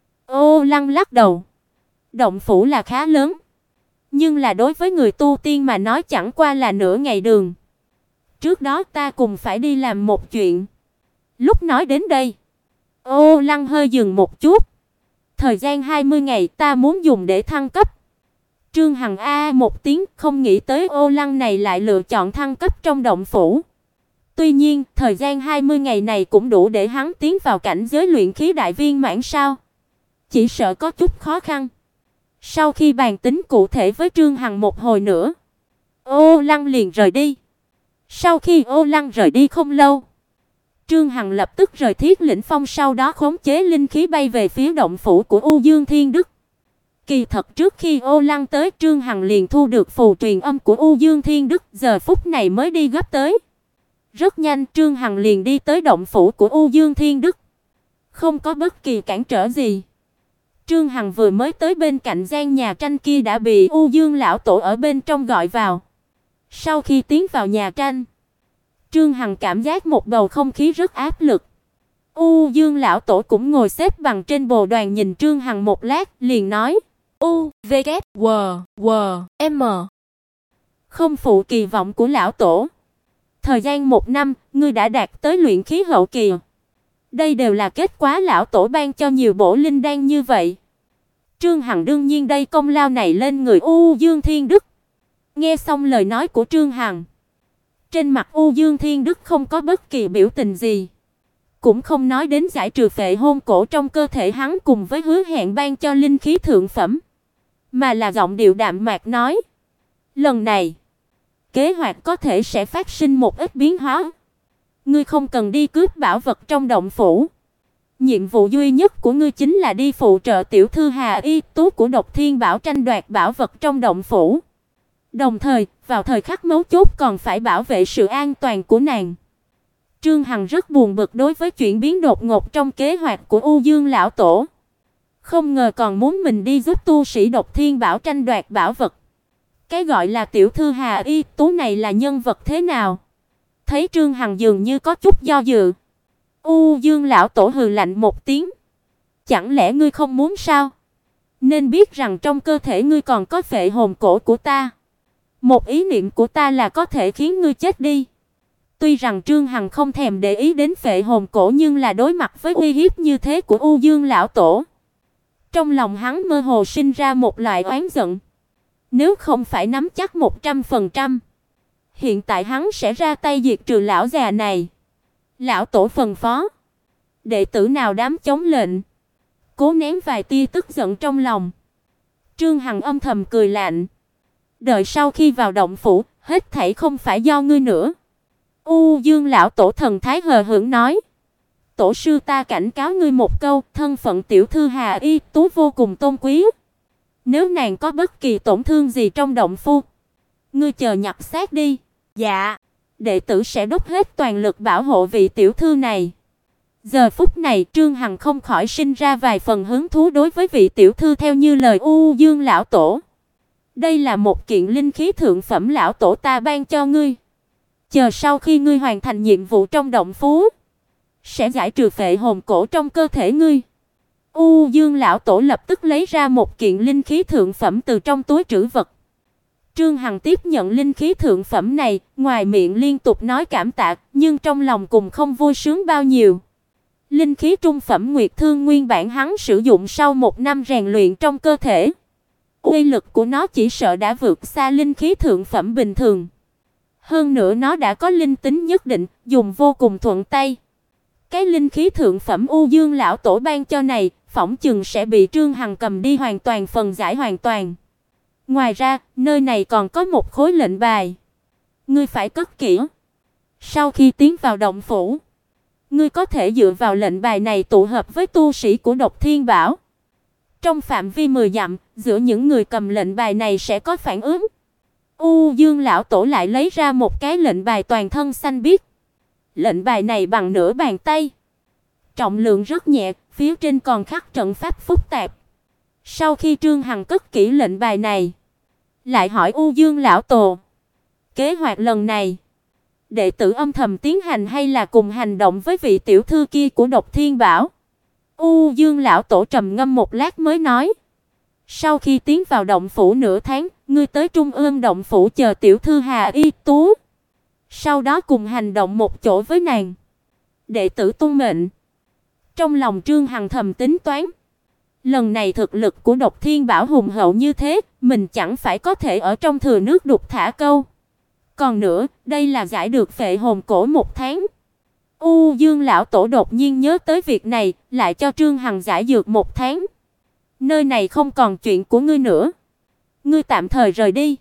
Ô Lăng lắc đầu. Động phủ là khá lớn, nhưng là đối với người tu tiên mà nói chẳng qua là nửa ngày đường. Trước đó ta cùng phải đi làm một chuyện. Lúc nói đến đây, Ô Lăng hơi dừng một chút. Thời gian 20 ngày ta muốn dùng để thăng cấp. Trương Hằng a một tiếng, không nghĩ tới Ô Lăng này lại lựa chọn thăng cấp trong động phủ. Tuy nhiên, thời gian 20 ngày này cũng đủ để hắn tiến vào cảnh giới luyện khí đại viên mãn sao? Chỉ sợ có chút khó khăn. Sau khi bàn tính cụ thể với Trương Hằng một hồi nữa, Ô Lăng liền rời đi. Sau khi Ô Lăng rời đi không lâu, Trương Hằng lập tức rời Thiết Lĩnh Phong, sau đó khống chế linh khí bay về phía động phủ của U Dương Thiên Đức. Kỳ thật trước khi Ô Lăng tới, Trương Hằng liền thu được phù truyền âm của U Dương Thiên Đức, giờ phút này mới đi gấp tới. Rất nhanh Trương Hằng liền đi tới động phủ của U Dương Thiên Đức. Không có bất kỳ cản trở gì. Trương Hằng vừa mới tới bên cạnh gian nhà tranh kia đã bị U Dương lão tổ ở bên trong gọi vào. Sau khi tiến vào nhà tranh, Trương Hằng cảm giác một bầu không khí rất áp lực. U Dương lão tổ cũng ngồi xếp bằng trên bồ đoàn nhìn Trương Hằng một lát, liền nói: "U, V, K, W, W, M." Không phụ kỳ vọng của lão tổ. Thời gian 1 năm, ngươi đã đạt tới luyện khí hậu kỳ. Đây đều là kết quả lão tổ ban cho nhiều bổ linh đan như vậy. Trương Hằng đương nhiên đây công lao này lên người U Dương Thiên Đức. Nghe xong lời nói của Trương Hằng, trên mặt U Dương Thiên Đức không có bất kỳ biểu tình gì, cũng không nói đến giải trừ phệ hồn cổ trong cơ thể hắn cùng với hứa hẹn ban cho linh khí thượng phẩm, mà là giọng điệu đạm mạc nói: "Lần này, kế hoạch có thể sẽ phát sinh một ít biến hóa. Ngươi không cần đi cướp bảo vật trong động phủ. Nhiệm vụ duy nhất của ngươi chính là đi phụ trợ tiểu thư Hà Y Tú của Độc Thiên Bảo tranh đoạt bảo vật trong động phủ. Đồng thời, vào thời khắc mấu chốt còn phải bảo vệ sự an toàn của nàng." Trương Hằng rất buồn bực đối với chuyển biến đột ngột trong kế hoạch của U Dương lão tổ. Không ngờ còn muốn mình đi giúp tu sĩ Độc Thiên Bảo tranh đoạt bảo vật. Cái gọi là tiểu thư Hà Y Tú này là nhân vật thế nào? Thấy Trương Hằng dường như có chút do dự, U Dương lão tổ hừ lạnh một tiếng: "Chẳng lẽ ngươi không muốn sao? Nên biết rằng trong cơ thể ngươi còn có phệ hồn cổ của ta. Một ý niệm của ta là có thể khiến ngươi chết đi." Tuy rằng Trương Hằng không thèm để ý đến phệ hồn cổ, nhưng là đối mặt với uy hiếp như thế của U Dương lão tổ, trong lòng hắn mơ hồ sinh ra một loại oán giận. Nếu không phải nắm chắc 100%, hiện tại hắn sẽ ra tay diệt trừ lão già này. Lão tổ phân phó, đệ tử nào dám chống lệnh. Cố nén vài tia tức giận trong lòng, Trương Hằng âm thầm cười lạnh: "Đợi sau khi vào động phủ, hết thảy không phải do ngươi nữa." U Dương lão tổ thần thái hờ hững nói: "Tổ sư ta cảnh cáo ngươi một câu, thân phận tiểu thư Hà Y Tú vô cùng tôn quý. Nếu nàng có bất kỳ tổn thương gì trong động phủ, ngươi chờ nhặt xác đi." "Dạ, đệ tử sẽ dốc hết toàn lực bảo hộ vị tiểu thư này." Giờ phút này Trương Hằng không khỏi sinh ra vài phần hứng thú đối với vị tiểu thư theo như lời U Dương lão tổ. Đây là một kiện linh khí thượng phẩm lão tổ ta ban cho ngươi. Chờ sau khi ngươi hoàn thành nhiệm vụ trong động phủ, sẽ giải trừ phệ hồn cổ trong cơ thể ngươi. U Dương lão tổ lập tức lấy ra một kiện linh khí thượng phẩm từ trong túi trữ vật. Trương Hằng tiếp nhận linh khí thượng phẩm này, ngoài miệng liên tục nói cảm tạ, nhưng trong lòng cùng không vui sướng bao nhiêu. Linh khí trung phẩm Nguyệt Thương nguyên bản hắn sử dụng sau 1 năm rèn luyện trong cơ thể, uy lực của nó chỉ sợ đã vượt xa linh khí thượng phẩm bình thường. Hơn nữa nó đã có linh tính nhất định, dùng vô cùng thuận tay. Cái linh khí thượng phẩm U Dương lão tổ ban cho này, phỏng chừng sẽ bị Trương Hằng cầm đi hoàn toàn phần giải hoàn toàn. Ngoài ra, nơi này còn có một khối lệnh bài. Ngươi phải cất kỹ. Sau khi tiến vào động phủ, ngươi có thể dựa vào lệnh bài này tụ hợp với tu sĩ của Độc Thiên Bảo. Trong phạm vi 10 dặm, giữa những người cầm lệnh bài này sẽ có phản ứng. U Dương lão tổ lại lấy ra một cái lệnh bài toàn thân xanh biếc. Lệnh bài này bằng nửa bàn tay, trọng lượng rất nhẹ, phía trên còn khắc trận pháp phức tạp. Sau khi Trương Hằng cất kỹ lệnh bài này, lại hỏi U Dương lão tổ: "Kế hoạch lần này, đệ tử âm thầm tiến hành hay là cùng hành động với vị tiểu thư kia của Độc Thiên Bảo?" U Dương lão tổ trầm ngâm một lát mới nói: "Sau khi tiến vào động phủ nửa tháng, ngươi tới Trung Ương động phủ chờ tiểu thư Hà Y Tú. Sau đó cùng hành động một chỗ với nàng. Đệ tử tuân mệnh." Trong lòng Trương Hằng thầm tính toán, lần này thực lực của Độc Thiên Bảo hùng hậu như thế, mình chẳng phải có thể ở trong thừa nước đục thả câu. Còn nữa, đây là giải được phệ hồn cổ 1 tháng. U Dương lão tổ đột nhiên nhớ tới việc này, lại cho Trương Hằng giải dược 1 tháng. "Nơi này không còn chuyện của ngươi nữa, ngươi tạm thời rời đi."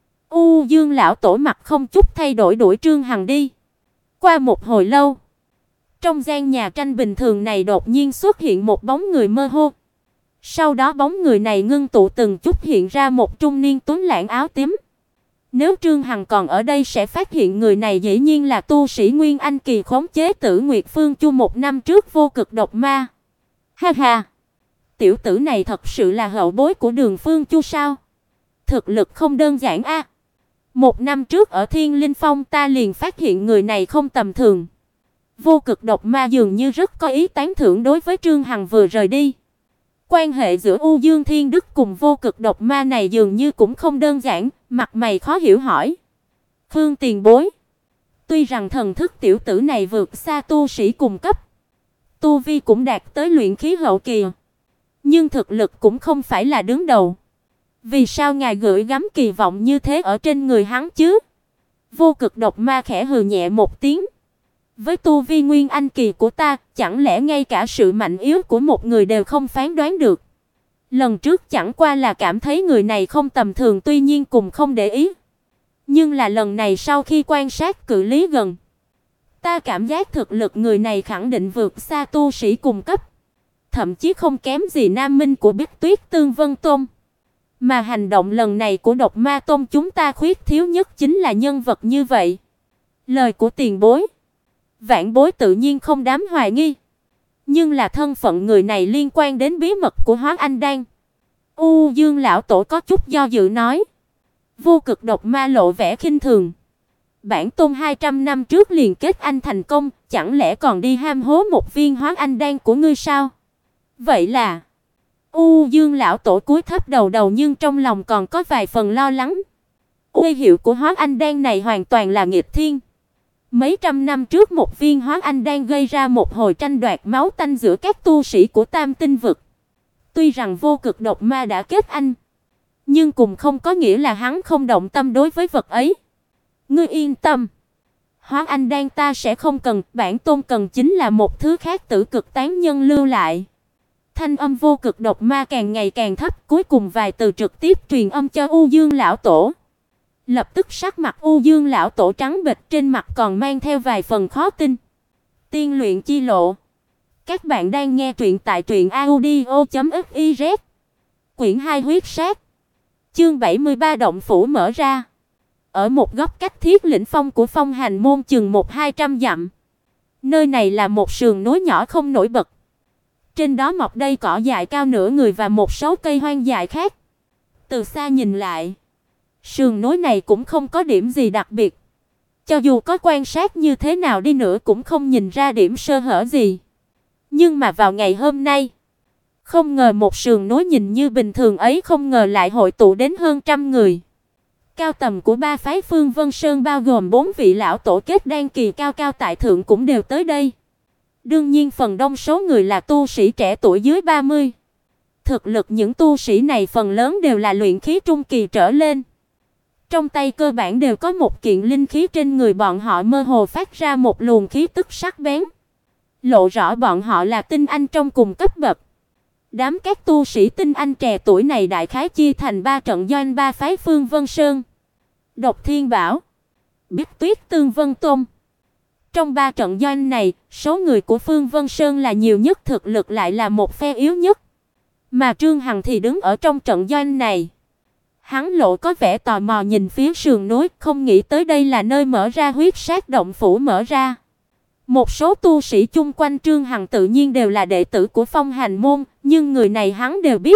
U Dương lão tổ mặt không chút thay đổi đuổi Trương Hằng đi. Qua một hồi lâu, trong gian nhà tranh bình thường này đột nhiên xuất hiện một bóng người mơ hồ. Sau đó bóng người này ngưng tụ từng chút hiện ra một trung niên tuấn lãng áo tím. Nếu Trương Hằng còn ở đây sẽ phát hiện người này dĩ nhiên là tu sĩ Nguyên Anh kỳ khống chế Tử Nguyệt Phương Chu 1 năm trước vô cực độc ma. Ha ha. Tiểu tử này thật sự là hậu bối của Đường Phương Chu sao? Thực lực không đơn giản a. Một năm trước ở Thiên Linh Phong ta liền phát hiện người này không tầm thường. Vô Cực Độc Ma dường như rất có ý tán thưởng đối với Trương Hằng vừa rời đi. Quan hệ giữa U Dương Thiên Đức cùng Vô Cực Độc Ma này dường như cũng không đơn giản, mặt mày khó hiểu hỏi. Phương tiền bối, tuy rằng thần thức tiểu tử này vượt xa tu sĩ cùng cấp, tu vi cũng đạt tới luyện khí hậu kỳ, nhưng thực lực cũng không phải là đứng đầu. Vì sao ngài gửi gắm kỳ vọng như thế ở trên người hắn chứ? Vô Cực Độc Ma khẽ hừ nhẹ một tiếng. Với tu vi nguyên anh kỳ của ta, chẳng lẽ ngay cả sự mạnh yếu của một người đều không phán đoán được? Lần trước chẳng qua là cảm thấy người này không tầm thường, tuy nhiên cùng không để ý. Nhưng là lần này sau khi quan sát cự ly gần, ta cảm giác thực lực người này khẳng định vượt xa tu sĩ cùng cấp, thậm chí không kém gì Nam Minh của Bích Tuyết Tương Vân Tôn. Mà hành động lần này của Độc Ma Tôn chúng ta khuyết thiếu nhất chính là nhân vật như vậy. Lời của tiền bối, vãn bối tự nhiên không dám hoài nghi, nhưng là thân phận người này liên quan đến bí mật của Hóa Anh Đan. U Dương lão tổ có chút do dự nói. Vô Cực Độc Ma lộ vẻ khinh thường. Bản tôn 200 năm trước liền kết anh thành công, chẳng lẽ còn đi ham hố một viên Hóa Anh Đan của ngươi sao? Vậy là U Dương lão tổ cúi thấp đầu nhưng trong lòng còn có vài phần lo lắng. Uy hiệu của Hóa Anh Đan này hoàn toàn là nghịch thiên. Mấy trăm năm trước một viên Hóa Anh Đan gây ra một hồi tranh đoạt máu tanh giữa các tu sĩ của Tam Tinh vực. Tuy rằng Vô Cực Độc Ma đã kết anh, nhưng cùng không có nghĩa là hắn không động tâm đối với vật ấy. Ngươi yên tâm, Hóa Anh Đan ta sẽ không cần, bản tôn cần chính là một thứ khác Tử Cực Tán Nhân lưu lại. Thanh âm Vô Cực Độc Ma càng ngày càng thấp, cuối cùng vài từ trực tiếp truyền âm cho U Dương lão tổ. Lập tức sắc mặt U Dương lão tổ trắng bệch, trên mặt còn mang theo vài phần khó tin. Tiên luyện chi lộ. Các bạn đang nghe truyện tại truyệnaudio.fiz. Quyển 2 huyết sát. Chương 73 động phủ mở ra. Ở một góc cách Thiết Lĩnh Phong của Phong Hành môn chừng 1-200 dặm. Nơi này là một sườn núi nhỏ không nổi bật. Trên đó mọc đầy cỏ dại cao nửa người và một số cây hoang dại khác. Từ xa nhìn lại, sườn núi này cũng không có điểm gì đặc biệt. Cho dù có quan sát như thế nào đi nữa cũng không nhìn ra điểm sơ hở gì. Nhưng mà vào ngày hôm nay, không ngờ một sườn núi nhìn như bình thường ấy không ngờ lại hội tụ đến hơn 100 người. Cao tầm của ba phái Phương Vân Sơn bao gồm 4 vị lão tổ kết đan kỳ cao cao tại thượng cũng đều tới đây. Đương nhiên phần đông số người là tu sĩ trẻ tuổi dưới 30. Thực lực những tu sĩ này phần lớn đều là luyện khí trung kỳ trở lên. Trong tay cơ bản đều có một kiện linh khí, trên người bọn họ mơ hồ phát ra một luồng khí tức sắc bén, lộ rõ bọn họ là tinh anh trong cùng cấp bậc. Đám các tu sĩ tinh anh trẻ tuổi này đại khái chia thành 3 trận doanh ba phái Phương Vân Sơn, Độc Thiên Bảo, Bích Tuyết Tương Vân Tôn. Trong 3 trận doanh này, số người của Phương Vân Sơn là nhiều nhất, thực lực lại là một phe yếu nhất. Mà Trương Hằng thì đứng ở trong trận doanh này. Hắn lộ có vẻ tò mò nhìn phía sườn núi, không nghĩ tới đây là nơi mở ra huyết sát động phủ mở ra. Một số tu sĩ chung quanh Trương Hằng tự nhiên đều là đệ tử của Phong Hành môn, nhưng người này hắn đều biết.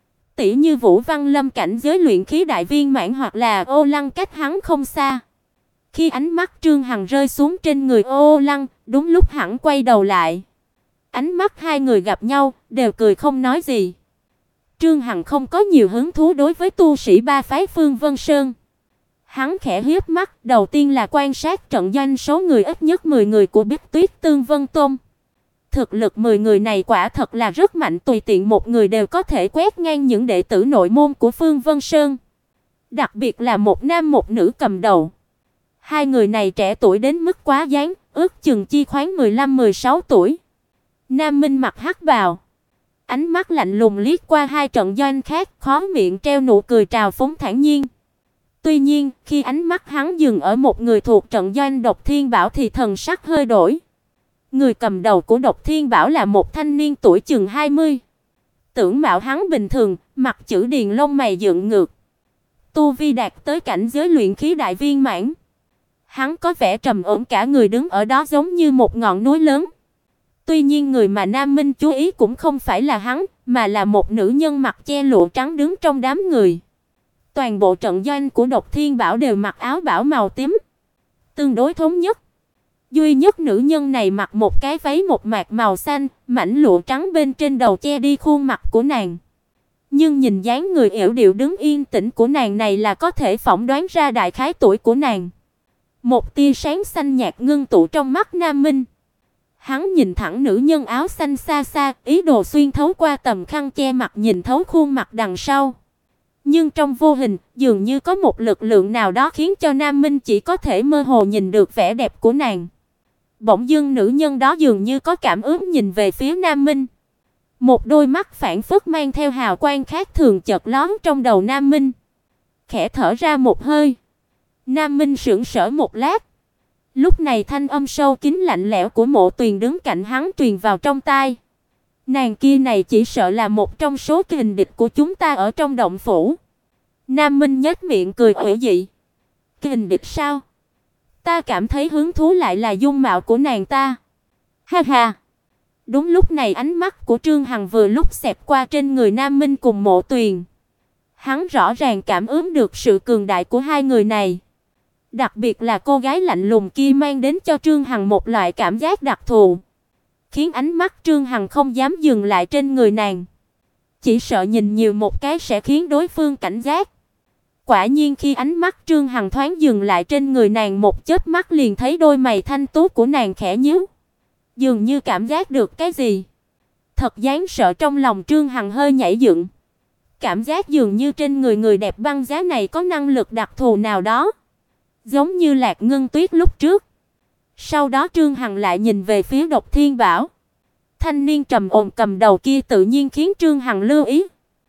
Tỷ như Vũ Văn Lâm cảnh giới luyện khí đại viên mãn hoặc là Ô Lăng cách hắn không xa. Khi ánh mắt Trương Hằng rơi xuống trên người Ô Lăng, đúng lúc hắn quay đầu lại. Ánh mắt hai người gặp nhau, đều cười không nói gì. Trương Hằng không có nhiều hứng thú đối với tu sĩ ba phái Phương Vân Sơn. Hắn khẽ híp mắt, đầu tiên là quan sát trận doanh số người ít nhất 10 người của Bích Tuyết Tương Vân Tôn. Thực lực 10 người này quả thật là rất mạnh, tùy tiện một người đều có thể quét ngang những đệ tử nội môn của Phương Vân Sơn. Đặc biệt là một nam một nữ cầm đầu. Hai người này trẻ tuổi đến mức quá đáng, ước chừng chi khoáng 15-16 tuổi. Nam Minh mặc hắc bào, ánh mắt lạnh lùng liếc qua hai trận doanh khác, khóe miệng treo nụ cười trào phúng thản nhiên. Tuy nhiên, khi ánh mắt hắn dừng ở một người thuộc trận doanh Độc Thiên Bảo thì thần sắc hơi đổi. Người cầm đầu của Độc Thiên Bảo là một thanh niên tuổi chừng 20. Tưởng mạo hắn bình thường, mặt chữ điền, lông mày dựng ngược. Tu vi đạt tới cảnh giới luyện khí đại viên mãn. Hắn có vẻ trầm ổn, cả người đứng ở đó giống như một ngọn núi lớn. Tuy nhiên người mà Nam Minh chú ý cũng không phải là hắn, mà là một nữ nhân mặc che lụa trắng đứng trong đám người. Toàn bộ trận doanh của Độc Thiên Bảo đều mặc áo bảo màu tím, tương đối thống nhất. Duy nhất nữ nhân này mặc một cái váy một mạc màu xanh, mảnh lụa trắng bên trên đầu che đi khuôn mặt của nàng. Nhưng nhìn dáng người yểu điệu đứng yên tĩnh của nàng này là có thể phỏng đoán ra đại khái tuổi của nàng. Một tia sáng xanh nhạt ngưng tụ trong mắt Nam Minh. Hắn nhìn thẳng nữ nhân áo xanh xa xa, ý đồ xuyên thấu qua tầm khăn che mặt nhìn thấu khuôn mặt đằng sau. Nhưng trong vô hình, dường như có một lực lượng nào đó khiến cho Nam Minh chỉ có thể mơ hồ nhìn được vẻ đẹp của nàng. Bỗng dưng nữ nhân đó dường như có cảm ứng nhìn về phía Nam Minh. Một đôi mắt phảng phất mang theo hào quang khác thường chợt lóe trong đầu Nam Minh. Khẽ thở ra một hơi. Nam Minh sững sờ một lát. Lúc này thanh âm sâu kín lạnh lẽo của Mộ Tuyền đứng cạnh hắn truyền vào trong tai. Nàng kia này chỉ sợ là một trong số kình địch của chúng ta ở trong động phủ. Nam Minh nhếch miệng cười ủy dị. Kình địch sao? Ta cảm thấy hứng thú lại là dung mạo của nàng ta. Ha ha. Đúng lúc này ánh mắt của Trương Hằng vừa lúc xẹt qua trên người Nam Minh cùng Mộ Tuyền. Hắn rõ ràng cảm ứng được sự cường đại của hai người này. Đặc biệt là cô gái lạnh lùng kia mang đến cho Trương Hằng một loại cảm giác đặc thù, khiến ánh mắt Trương Hằng không dám dừng lại trên người nàng. Chỉ sợ nhìn nhiều một cái sẽ khiến đối phương cảnh giác. Quả nhiên khi ánh mắt Trương Hằng thoáng dừng lại trên người nàng một chớp mắt liền thấy đôi mày thanh tú của nàng khẽ nhíu. Dường như cảm giác được cái gì. Thật đáng sợ, trong lòng Trương Hằng hơi nhảy dựng. Cảm giác dường như trên người người đẹp băng giá này có năng lực đặc thù nào đó. Giống như Lạc Ngân Tuyết lúc trước. Sau đó Trương Hằng lại nhìn về phía Độc Thiên Bảo. Thanh niên trầm ổn cầm đầu kia tự nhiên khiến Trương Hằng lưu ý.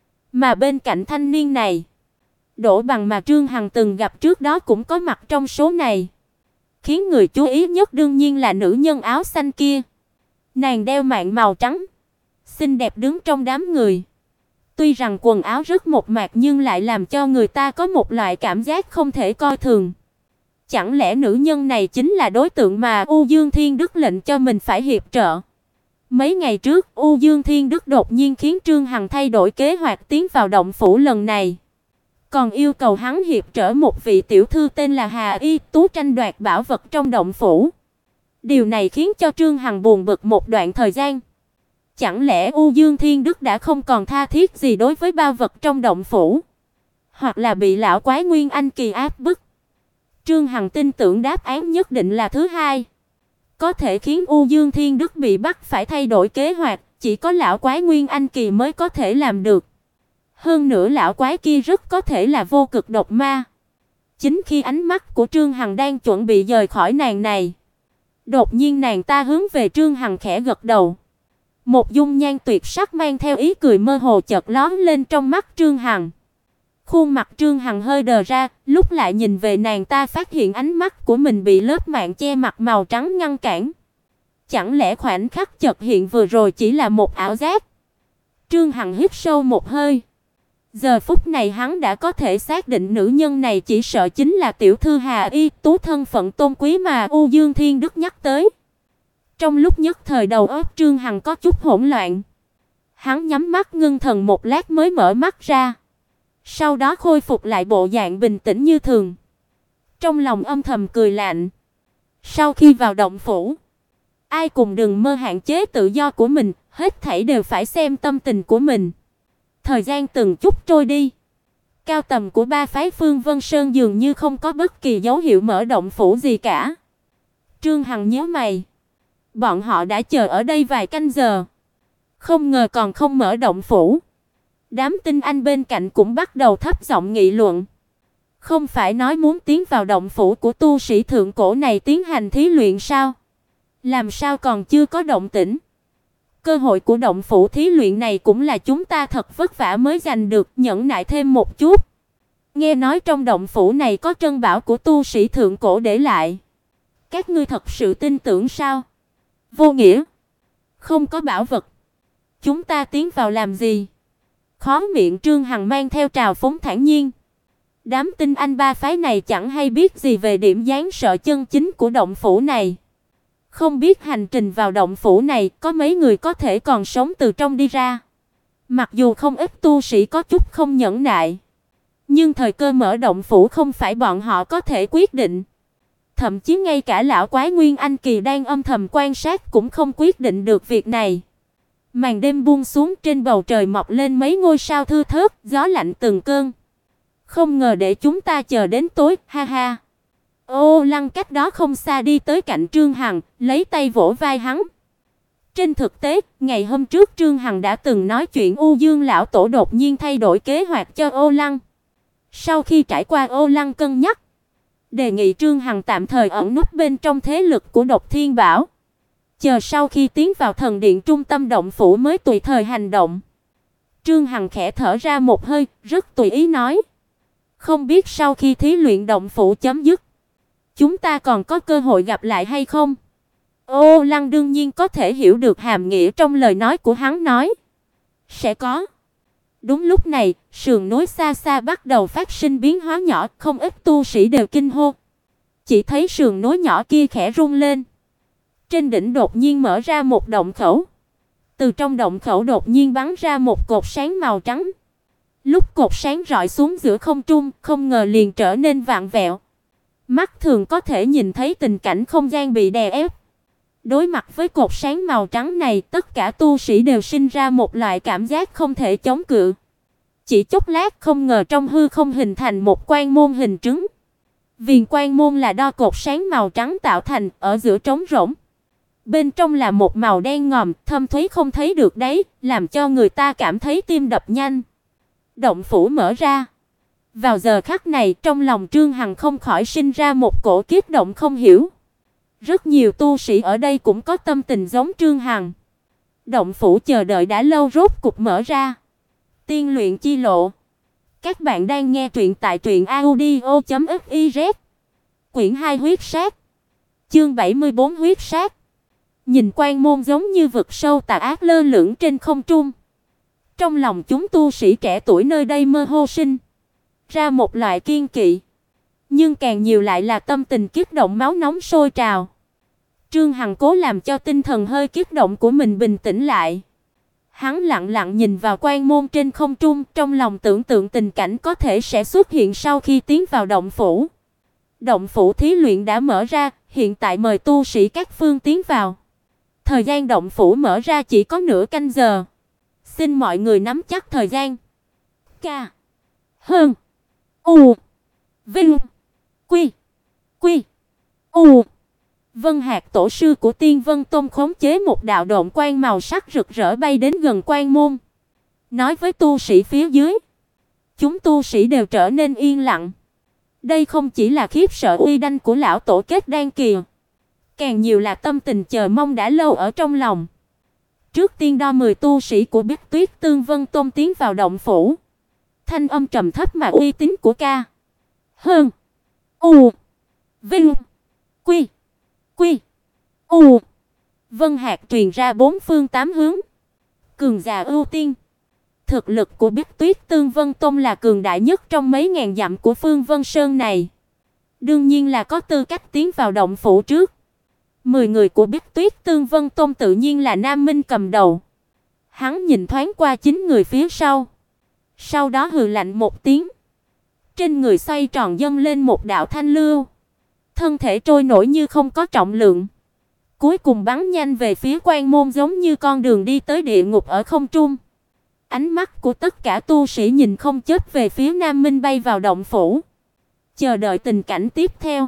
Mà bên cạnh thanh niên này, Đỗ Bằng mà Trương Hằng từng gặp trước đó cũng có mặt trong số này. Khiến người chú ý nhất đương nhiên là nữ nhân áo xanh kia. Nàng đeo mạng màu trắng, xinh đẹp đứng trong đám người. Tuy rằng quần áo rất mộc mạc nhưng lại làm cho người ta có một loại cảm giác không thể coi thường. Chẳng lẽ nữ nhân này chính là đối tượng mà U Dương Thiên Đức lệnh cho mình phải hiệp trợ? Mấy ngày trước, U Dương Thiên Đức đột nhiên khiến Trương Hằng thay đổi kế hoạch tiến vào động phủ lần này. Còn yêu cầu hắn hiệp trợ một vị tiểu thư tên là Hà Y Tú tranh đoạt bảo vật trong động phủ. Điều này khiến cho Trương Hằng buồn bực một đoạn thời gian. Chẳng lẽ U Dương Thiên Đức đã không còn tha thiết gì đối với bảo vật trong động phủ? Hoặc là bị lão quái Nguyên Anh Kỳ áp bức? Trương Hằng tin tưởng đáp án nhất định là thứ hai. Có thể khiến U Dương Thiên Đức bị bắt phải thay đổi kế hoạch, chỉ có lão quái Nguyên Anh Kỳ mới có thể làm được. Hơn nữa lão quái kia rất có thể là vô cực độc ma. Chính khi ánh mắt của Trương Hằng đang chuẩn bị rời khỏi nàng này, đột nhiên nàng ta hướng về Trương Hằng khẽ gật đầu. Một dung nhan tuyệt sắc mang theo ý cười mơ hồ chợt lóe lên trong mắt Trương Hằng. Khuôn mặt Trương Hằng hơi đờ ra, lúc lại nhìn về nàng ta phát hiện ánh mắt của mình bị lớp mạng che mặt màu trắng ngăn cản. Chẳng lẽ khoảnh khắc chợt hiện vừa rồi chỉ là một ảo giác? Trương Hằng hít sâu một hơi. Giờ phút này hắn đã có thể xác định nữ nhân này chỉ sợ chính là tiểu thư Hà Y Tú thân phận tôn quý mà U Dương Thiên Đức nhắc tới. Trong lúc nhất thời đầu óc Trương Hằng có chút hỗn loạn. Hắn nhắm mắt ngưng thần một lát mới mở mắt ra. Sau đó khôi phục lại bộ dạng bình tĩnh như thường. Trong lòng âm thầm cười lạnh. Sau khi vào động phủ, ai cùng đừng mơ hạn chế tự do của mình, hết thảy đều phải xem tâm tình của mình. Thời gian từng chút trôi đi. Cao tầng của ba phái Phương Vân Sơn dường như không có bất kỳ dấu hiệu mở động phủ gì cả. Trương Hằng nhíu mày. Bọn họ đã chờ ở đây vài canh giờ, không ngờ còn không mở động phủ. Đám tinh anh bên cạnh cũng bắt đầu thấp giọng nghị luận. Không phải nói muốn tiến vào động phủ của tu sĩ thượng cổ này tiến hành thí luyện sao? Làm sao còn chưa có động tĩnh? Cơ hội của động phủ thí luyện này cũng là chúng ta thật vất vả mới giành được, nhẫn nại thêm một chút. Nghe nói trong động phủ này có trân bảo của tu sĩ thượng cổ để lại. Các ngươi thật sự tin tưởng sao? Vô nghĩa. Không có bảo vật, chúng ta tiến vào làm gì? Khóe miệng Trương Hằng mang theo trào phúng thản nhiên. Đám tinh anh ba phái này chẳng hay biết gì về điểm đáng sợ chân chính của động phủ này. Không biết hành trình vào động phủ này có mấy người có thể còn sống từ trong đi ra. Mặc dù không ít tu sĩ có chút không nhẫn nại, nhưng thời cơ mở động phủ không phải bọn họ có thể quyết định. Thậm chí ngay cả lão quái Nguyên Anh Kỳ đang âm thầm quan sát cũng không quyết định được việc này. Màn đêm buông xuống, trên bầu trời mọc lên mấy ngôi sao thưa thớt, gió lạnh từng cơn. Không ngờ để chúng ta chờ đến tối, ha ha. Ô Lăng cách đó không xa đi tới cạnh Trương Hằng, lấy tay vỗ vai hắn. Trên thực tế, ngày hôm trước Trương Hằng đã từng nói chuyện U Dương lão tổ đột nhiên thay đổi kế hoạch cho Ô Lăng. Sau khi trải qua Ô Lăng cân nhắc, đề nghị Trương Hằng tạm thời ẩn núp bên trong thế lực của Độc Thiên Bảo, chờ sau khi tiến vào thần điện trung tâm động phủ mới tùy thời hành động. Trương Hằng khẽ thở ra một hơi, rất tùy ý nói: "Không biết sau khi thí luyện động phủ chấm dứt, chúng ta còn có cơ hội gặp lại hay không?" Ô Lăng đương nhiên có thể hiểu được hàm nghĩa trong lời nói của hắn, nói: "Sẽ có." Đúng lúc này, sườn núi xa xa bắt đầu phát sinh biến hóa nhỏ, không ít tu sĩ đều kinh hô. Chỉ thấy sườn núi nhỏ kia khẽ rung lên. Trên đỉnh đột nhiên mở ra một động khẩu. Từ trong động khẩu đột nhiên bắn ra một cột sáng màu trắng. Lúc cột sáng rọi xuống giữa không trung, không ngờ liền trở nên vặn vẹo. Mắt thường có thể nhìn thấy tình cảnh không gian bị đè ép. Đối mặt với cột sáng màu trắng này, tất cả tu sĩ đều sinh ra một loại cảm giác không thể chống cự. Chỉ chốc lát, không ngờ trong hư không hình thành một quan môn hình trứng. Viền quan môn là đo cột sáng màu trắng tạo thành, ở giữa trống rỗng. Bên trong là một màu đen ngòm, thâm thúy không thấy được đáy, làm cho người ta cảm thấy tim đập nhanh. Động phủ mở ra. Vào giờ khắc này, trong lòng Trương Hằng không khỏi sinh ra một cổ kích động không hiểu. Rất nhiều tu sĩ ở đây cũng có tâm tình giống Trương Hằng. Động phủ chờ đợi đã lâu rốt cục mở ra. Tiên luyện chi lộ. Các bạn đang nghe truyện tại truyệnaudio.fiz. Quyển 2 huyết sát. Chương 74 huyết sát. Nhìn quan môn giống như vực sâu tà ác lơ lửng trên không trung. Trong lòng chúng tu sĩ trẻ tuổi nơi đây mơ hồ sinh ra một loại kiên kỵ, nhưng càng nhiều lại là tâm tình kích động, máu nóng sôi trào. Trương Hằng cố làm cho tinh thần hơi kích động của mình bình tĩnh lại. Hắn lặng lặng nhìn vào quan môn trên không trung, trong lòng tưởng tượng tình cảnh có thể sẽ xuất hiện sau khi tiến vào động phủ. Động phủ thí luyện đã mở ra, hiện tại mời tu sĩ các phương tiến vào. Thời gian động phủ mở ra chỉ có nửa canh giờ. Xin mọi người nắm chắc thời gian. Ca. Hơn. U. Vinh. Quy. Quy. U. Vân Hạc tổ sư của Tiên Vân Tông khống chế một đạo độn quang màu sắc rực rỡ bay đến gần quan môn. Nói với tu sĩ phía dưới. Chúng tu sĩ đều trở nên yên lặng. Đây không chỉ là khiếp sợ uy danh của lão tổ kết đan kỳ, càng nhiều là tâm tình chờ mong đã lâu ở trong lòng. Trước tiên đo 10 tu sĩ của Bích Tuyết Tương Vân Tông tiến vào động phủ. Thanh âm trầm thấp mà uy tín của Ca. Hơn. U. Vinh. Quy. Quy. U. Vân Hạc truyền ra bốn phương tám hướng. Cường giả ưu tiên. Thực lực của Bích Tuyết Tương Vân Tông là cường đại nhất trong mấy ngàn dặm của Phương Vân Sơn này. Đương nhiên là có tư cách tiến vào động phủ trước. 10 người của Bích Tuyết Tương Vân Tông tự nhiên là Nam Minh cầm đầu. Hắn nhìn thoáng qua 9 người phía sau. Sau đó hừ lạnh một tiếng. Trên người xoay tròn dâng lên một đạo thanh lưu. Thân thể trôi nổi như không có trọng lượng. Cuối cùng bắn nhanh về phía quan môn giống như con đường đi tới địa ngục ở không trung. Ánh mắt của tất cả tu sĩ nhìn không chớp về phía Nam Minh bay vào động phủ. Chờ đợi tình cảnh tiếp theo.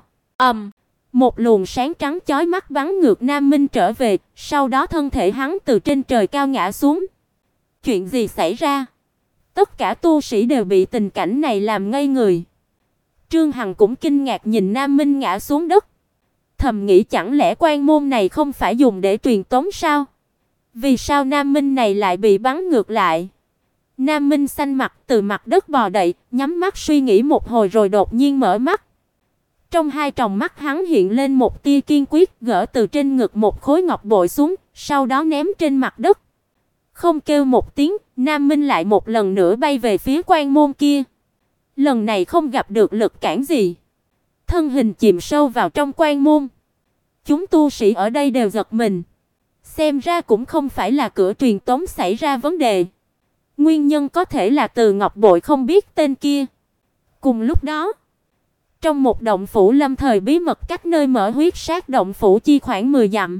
Một luồng sáng trắng chói mắt bắn ngược Nam Minh trở về, sau đó thân thể hắn từ trên trời cao ngã xuống. Chuyện gì xảy ra? Tất cả tu sĩ đều bị tình cảnh này làm ngây người. Trương Hằng cũng kinh ngạc nhìn Nam Minh ngã xuống đất. Thầm nghĩ chẳng lẽ quan môn này không phải dùng để truyền tống sao? Vì sao Nam Minh này lại bị bắn ngược lại? Nam Minh xanh mặt từ mặt đất bò dậy, nhắm mắt suy nghĩ một hồi rồi đột nhiên mở mắt. Trong hai tròng mắt hắn hiện lên một tia kiên quyết, gỡ từ trên ngực một khối ngọc bội xuống, sau đó ném trên mặt đất. Không kêu một tiếng, Nam Minh lại một lần nữa bay về phía quan môn kia. Lần này không gặp được lực cản gì, thân hình chìm sâu vào trong quan môn. Chúng tu sĩ ở đây đều giật mình. Xem ra cũng không phải là cửa truyền tống xảy ra vấn đề. Nguyên nhân có thể là từ ngọc bội không biết tên kia. Cùng lúc đó, trong một động phủ lâm thời bí mật cách nơi mở huyết sát động phủ chi khoảng 10 dặm,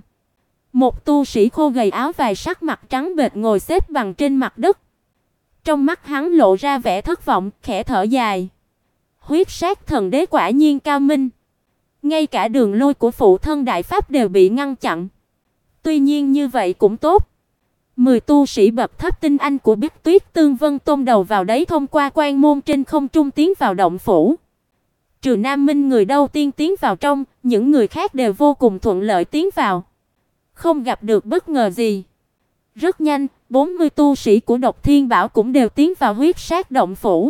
một tu sĩ khô gầy áo vải sắc mặt trắng bệch ngồi xếp bằng trên mặt đất. Trong mắt hắn lộ ra vẻ thất vọng, khẽ thở dài. Huyết sát thần đế quả nhiên cao minh. Ngay cả đường lui của phụ thân đại pháp đều bị ngăn chặn. Tuy nhiên như vậy cũng tốt. 10 tu sĩ bậc thấp tinh anh của Bích Tuyết Tương Vân Tôn đầu vào đấy thông qua quan môn trên không trung tiến vào động phủ. Trừ Nam Minh người đầu tiên tiến vào trong, những người khác đều vô cùng thuận lợi tiến vào. Không gặp được bất ngờ gì. Rất nhanh, 40 tu sĩ của Độc Thiên Bảo cũng đều tiến vào huyết sát động phủ.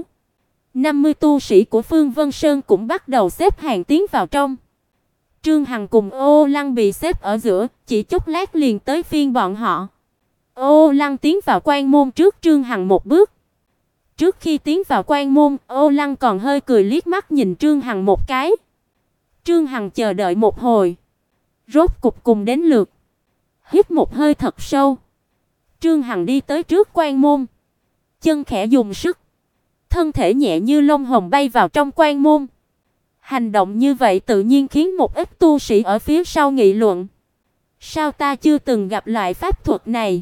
50 tu sĩ của Phương Vân Sơn cũng bắt đầu xếp hàng tiến vào trong. Trương Hằng cùng Ô Lăng bị xếp ở giữa, chỉ chốc lát liền tới phiên bọn họ. Ô Lăng tiến vào quan môn trước Trương Hằng một bước. Trước khi tiến vào quan môn, Ô Lăng còn hơi cười liếc mắt nhìn Trương Hằng một cái. Trương Hằng chờ đợi một hồi, rốt cục cùng đến lượt. Hít một hơi thật sâu, Trương Hằng đi tới trước quan môn, chân khẽ dùng sức, thân thể nhẹ như lông hồng bay vào trong quan môn. Hành động như vậy tự nhiên khiến một ít tu sĩ ở phía sau nghị luận. Sao ta chưa từng gặp loại pháp thuật này?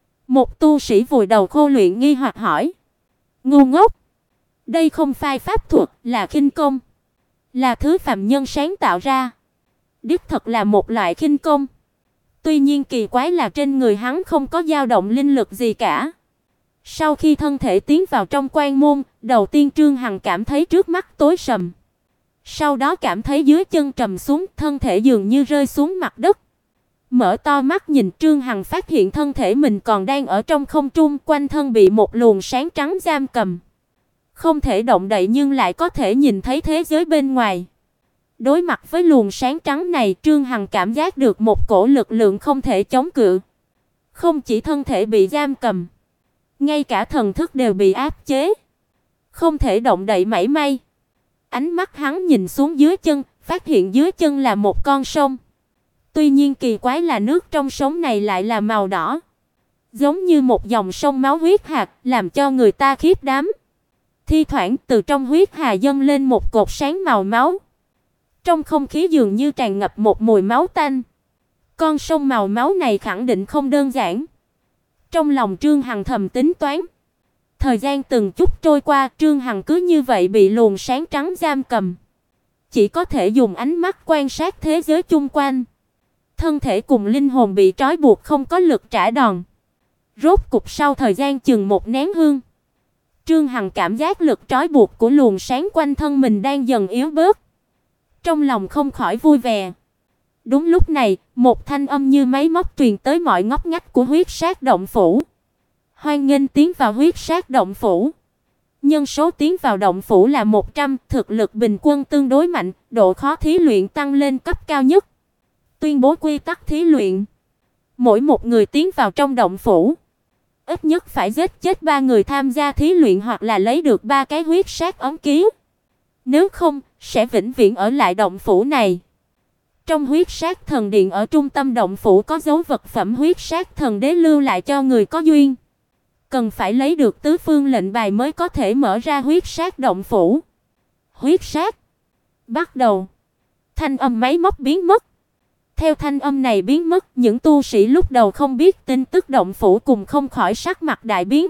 Một tu sĩ vùi đầu khô luyện nghi hoặc hỏi. Ngu ngốc! Đây không phải pháp thuật, là khinh công. Là thứ phàm nhân sáng tạo ra. Đích thật là một loại khinh công. Tuy nhiên kỳ quái là trên người hắn không có dao động linh lực gì cả. Sau khi thân thể tiến vào trong quan môn, đầu tiên Trương Hằng cảm thấy trước mắt tối sầm. Sau đó cảm thấy dưới chân trầm xuống, thân thể dường như rơi xuống mặt đất. Mở to mắt nhìn, Trương Hằng phát hiện thân thể mình còn đang ở trong không trung, quanh thân bị một luồng sáng trắng giam cầm. Không thể động đậy nhưng lại có thể nhìn thấy thế giới bên ngoài. Đối mặt với luồng sáng trắng này, Trương Hằng cảm giác được một cổ lực lượng không thể chống cự. Không chỉ thân thể bị giam cầm, ngay cả thần thức đều bị áp chế, không thể động đậy mảy may. Ánh mắt hắn nhìn xuống dưới chân, phát hiện dưới chân là một con sông. Tuy nhiên kỳ quái là nước trong sông này lại là màu đỏ, giống như một dòng sông máu huyết hạt, làm cho người ta khiếp đảm. Thi thoảng từ trong huyết hà dâng lên một cột sáng màu máu. Trong không khí dường như tràn ngập một mùi máu tanh. Con sông màu máu này khẳng định không đơn giản. Trong lòng Trương Hằng thầm tính toán. Thời gian từng chút trôi qua, Trương Hằng cứ như vậy bị luồng sáng trắng giam cầm. Chỉ có thể dùng ánh mắt quan sát thế giới chung quanh. Thân thể cùng linh hồn bị trói buộc không có lực trả đòn. Rốt cục sau thời gian chừng một nén hương, Trương Hằng cảm giác lực trói buộc của luồng sáng quanh thân mình đang dần yếu bớt. Trong lòng không khỏi vui vẻ. Đúng lúc này, một thanh âm như máy móc truyền tới mọi ngóc ngách của huyết sát động phủ. Hoan nghênh tiến vào huyết sát động phủ. Nhân số tiến vào động phủ là 100, thực lực bình quân tương đối mạnh, độ khó thí luyện tăng lên cấp cao nhất. Tuyên bố quy tắc thí luyện. Mỗi một người tiến vào trong động phủ, ít nhất phải giết chết 3 người tham gia thí luyện hoặc là lấy được 3 cái huyết sát ấn ký. Nếu không, sẽ vĩnh viễn ở lại động phủ này. Trong huyết sát thần điện ở trung tâm động phủ có dấu vật phẩm huyết sát thần đế lưu lại cho người có duyên. Cần phải lấy được tứ phương lệnh bài mới có thể mở ra huyết sát động phủ. Huyết sát. Bắt đầu. Thanh âm máy móc biến mất. Theo thanh âm này biến mất, những tu sĩ lúc đầu không biết tin tức động phủ cùng không khỏi sắc mặt đại biến.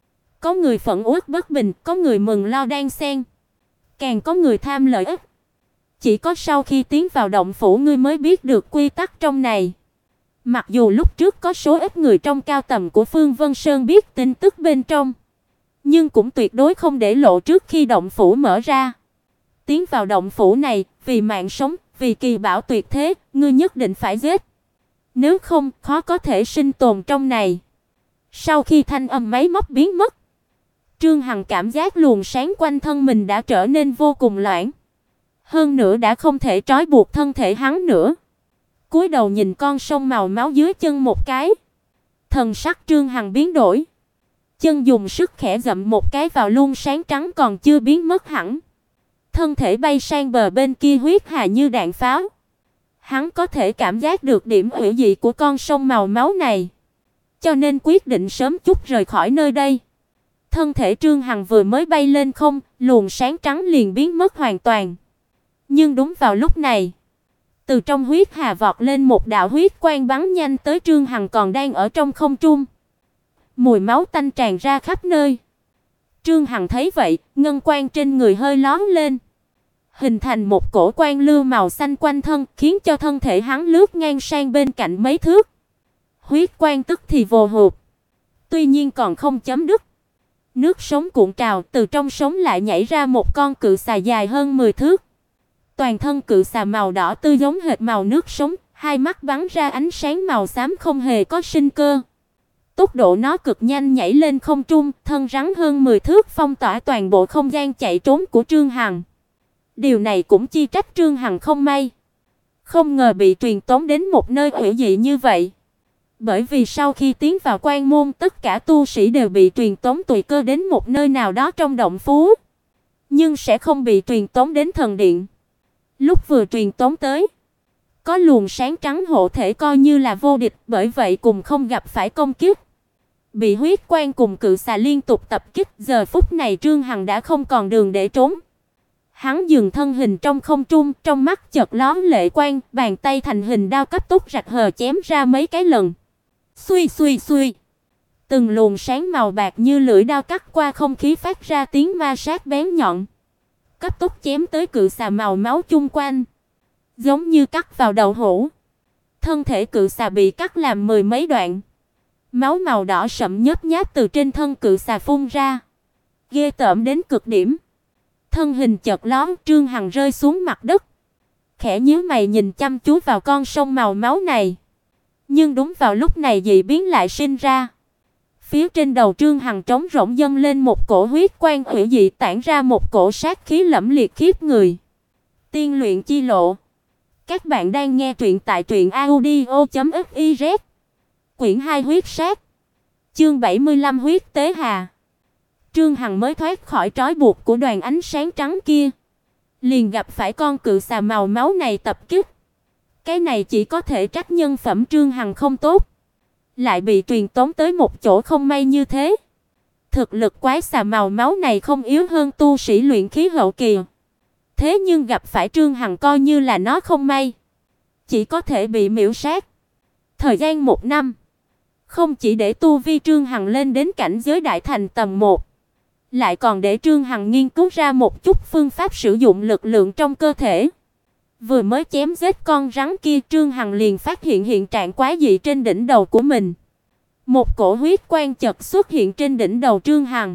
Có người phẫn uất bất bình, có người mừng lo đan xen, càng có người tham lợi ích. Chỉ có sau khi tiến vào động phủ ngươi mới biết được quy tắc trong này. Mặc dù lúc trước có số ít người trong cao tầng của Phương Vân Sơn biết tin tức bên trong, nhưng cũng tuyệt đối không để lộ trước khi động phủ mở ra. Tiến vào động phủ này, vì mạng sống, vì kỳ bảo tuyệt thế, ngươi nhất định phải giết. Nếu không, khó có thể sinh tồn trong này. Sau khi thanh âm máy móc biến mất, Trương Hằng cảm giác luồng sáng quanh thân mình đã trở nên vô cùng loãng. Hơn nữa đã không thể trói buộc thân thể hắn nữa. Cúi đầu nhìn con sông màu máu dưới chân một cái. Thần sắc Trương Hằng biến đổi. Chân dùng sức khẽ dậm một cái vào luồng sáng trắng còn chưa biến mất hẳn. Thân thể bay sang bờ bên kia huyết hà như đạn pháo. Hắn có thể cảm giác được điểm hủy dị của con sông màu máu này, cho nên quyết định sớm chút rời khỏi nơi đây. Thân thể Trương Hằng vừa mới bay lên không, luồng sáng trắng liền biến mất hoàn toàn. Nhưng đúng vào lúc này, từ trong huyết hà vọt lên một đạo huyết quang bắn nhanh tới Trương Hằng còn đang ở trong không trung. Mùi máu tanh tràn ra khắp nơi. Trương Hằng thấy vậy, ngân quang trên người hơi lóe lên, hình thành một cổ quang lưu màu xanh quanh thân, khiến cho thân thể hắn lướt ngang sang bên cạnh mấy thước. Huyết quang tức thì vồ hụt. Tuy nhiên còn không chấm dứt. Nước sóng cuộn trào, từ trong sóng lại nhảy ra một con cự xà dài hơn 10 thước. Toàn thân cự xà màu đỏ tươi giống hệt màu nước sóng, hai mắt bắn ra ánh sáng màu xám không hề có sinh cơ. Tốc độ nó cực nhanh, nhảy lên không trung, thân rắn hơn 10 thước phong tỏa toàn bộ không gian chạy trốn của Trương Hằng. Điều này cũng chi trách Trương Hằng không may, không ngờ bị truyền tống đến một nơi hủy dị như vậy. Bởi vì sau khi tiến vào quan môn, tất cả tu sĩ đều bị truyền tống tùy cơ đến một nơi nào đó trong động phủ, nhưng sẽ không bị truyền tống đến thần điện. Lúc vừa truyền tống tới, có luồng sáng trắng hộ thể coi như là vô địch, bởi vậy cùng không gặp phải công kích. Bị huyết quang cùng cự xà liên tục tập kích, giờ phút này Trương Hằng đã không còn đường để trốn. Hắn dừng thân hình trong không trung, trong mắt chợt lóe lệ quang, bàn tay thành hình đao cấp tốc rạch hờ chém ra mấy cái lần. Xuy xuy xuy. Từng luồng sáng màu bạc như lưỡi đao cắt qua không khí phát ra tiếng ma sát bén nhọn, cấp tốc chém tới cự xà màu máu chung quanh, giống như cắt vào đậu hũ. Thân thể cự xà bị cắt làm mười mấy đoạn. Máu màu đỏ sẫm nhớp nháp từ trên thân cự xà phun ra, ghê tởm đến cực điểm. Thân hình chợt lóe, Trương Hằng rơi xuống mặt đất, khẽ nhíu mày nhìn chăm chú vào con sông màu máu này. Nhưng đúng vào lúc này dị biến lại sinh ra. Phía trên đầu Trương Hằng trống rỗng dâng lên một cổ huyết quang hủy dị, tản ra một cổ sát khí lẫm liệt khiếp người. Tiên luyện chi lộ. Các bạn đang nghe truyện tại truyệnaudio.fiz. Quyển 2 huyết sát. Chương 75 huyết tế hà. Trương Hằng mới thoát khỏi trói buộc của đoàn ánh sáng trắng kia, liền gặp phải con cự xà màu máu này tập kích. Cái này chỉ có thể trách nhân phẩm Trương Hằng không tốt, lại bị truyền tống tới một chỗ không may như thế. Thực lực quái xà màu máu này không yếu hơn tu sĩ luyện khí hậu kỳ. Thế nhưng gặp phải Trương Hằng coi như là nó không may, chỉ có thể bị miểu sát. Thời gian 1 năm, không chỉ để tu vi Trương Hằng lên đến cảnh giới đại thành tầm 1, lại còn để Trương Hằng nghiên cứu ra một chút phương pháp sử dụng lực lượng trong cơ thể. Vừa mới chém giết con rắn kia, Trương Hằng liền phát hiện hiện trạng quái dị trên đỉnh đầu của mình. Một cổ huyết quang chợt xuất hiện trên đỉnh đầu Trương Hằng.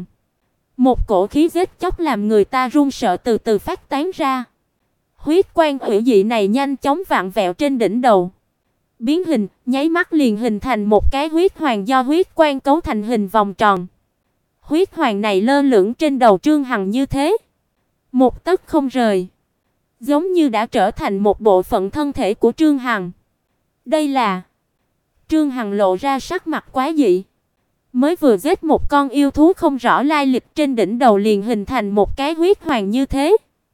Một cổ khí giết chóc làm người ta run sợ từ từ phát tán ra. Huyết quang hủy dị này nhanh chóng vặn vẹo trên đỉnh đầu, biến hình, nháy mắt liền hình thành một cái huyết hoàng do huyết quang cấu thành hình vòng tròn. Huyết hoàng này lơ lửng trên đầu Trương Hằng như thế, một tấc không rời, giống như đã trở thành một bộ phận thân thể của Trương Hằng. Đây là... Trương Hằng lộ ra sắc mặt quái dị. Mới vừa giết một con yêu thú không rõ lai lịch, trên đỉnh đầu liền hình thành một cái huyết hoàng như thế.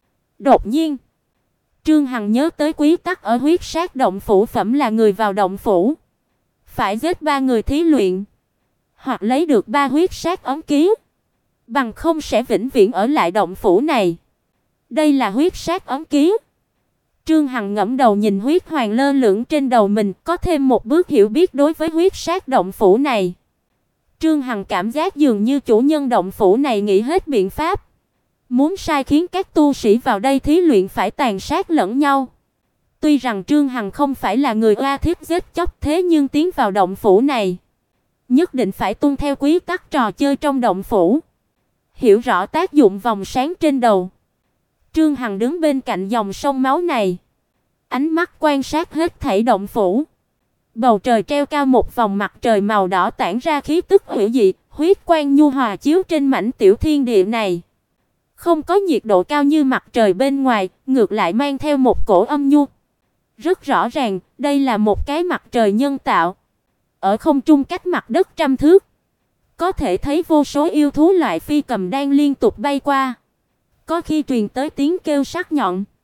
Đột nhiên, Trương Hằng nhớ tới quy tắc ở huyết sát động phủ, phẩm là người vào động phủ phải giết 3 người thí luyện, hoặc lấy được 3 huyết sát ấn ký, bằng không sẽ vĩnh viễn ở lại động phủ này. Đây là huyết sát ấn ký. Trương Hằng ngẩng đầu nhìn huyết hoàng lơ lửng trên đầu mình, có thêm một bước hiểu biết đối với huyết sát động phủ này. Trương Hằng cảm giác dường như chủ nhân động phủ này nghĩ hết biện pháp, muốn sai khiến các tu sĩ vào đây thí luyện phải tàn sát lẫn nhau. Tuy rằng Trương Hằng không phải là người oa thiết giết chóc, thế nhưng tiến vào động phủ này, nhất định phải tuân theo quy tắc trò chơi trong động phủ. Hiểu rõ tác dụng vòng sáng trên đầu, Trương Hằng đứng bên cạnh dòng sông máu này, ánh mắt quan sát hết thảy động phủ. Bầu trời treo cao một vòng mặt trời màu đỏ tản ra khí tức hủy dị, huyết quang nhu hòa chiếu trên mảnh tiểu thiên địa này. Không có nhiệt độ cao như mặt trời bên ngoài, ngược lại mang theo một cổ âm nhu. Rất rõ ràng, đây là một cái mặt trời nhân tạo. Ở không trung cách mặt đất trăm thước, có thể thấy vô số yêu thú loại phi cầm đang liên tục bay qua. Có khi truyền tới tiếng kêu sắc nhọn,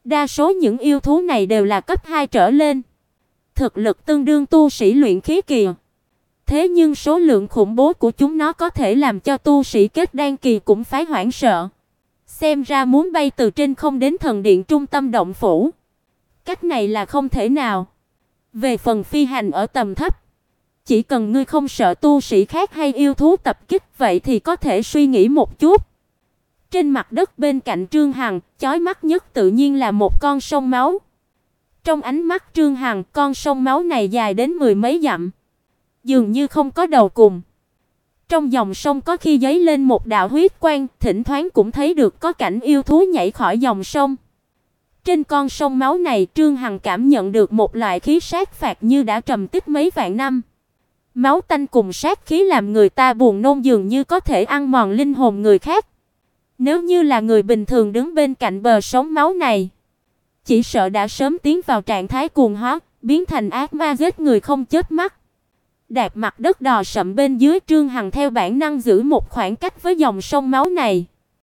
Đa số những yêu thú này đều là cấp 2 trở lên, thực lực tương đương tu sĩ luyện khí kỳ. Thế nhưng số lượng khủng bố của chúng nó có thể làm cho tu sĩ kết đan kỳ cũng phải hoảng sợ. Xem ra muốn bay từ trên không đến thần điện trung tâm động phủ, cách này là không thể nào. Về phần phi hành ở tầm thấp, chỉ cần ngươi không sợ tu sĩ khác hay yêu thú tập kích, vậy thì có thể suy nghĩ một chút. Trên mặt đất bên cạnh Trương Hằng, chói mắt nhất tự nhiên là một con sông máu. Trong ánh mắt Trương Hằng, con sông máu này dài đến mười mấy dặm, dường như không có đầu cùng. Trong dòng sông có khi giấy lên một đạo huyết quang, thỉnh thoảng cũng thấy được có cảnh yêu thú nhảy khỏi dòng sông. Trên con sông máu này, Trương Hằng cảm nhận được một loại khí sát phạt như đã trầm tích mấy vạn năm. Máu tanh cùng sát khí làm người ta buồn nôn, dường như có thể ăn mòn linh hồn người khác. Nếu như là người bình thường đứng bên cạnh bờ sông máu này, chỉ sợ đã sớm tiến vào trạng thái cuồng hóa, biến thành ác ma giết người không chớp mắt. Đạp mặt đất đỏ sậm bên dưới, Trương Hằng theo bản năng giữ một khoảng cách với dòng sông máu này.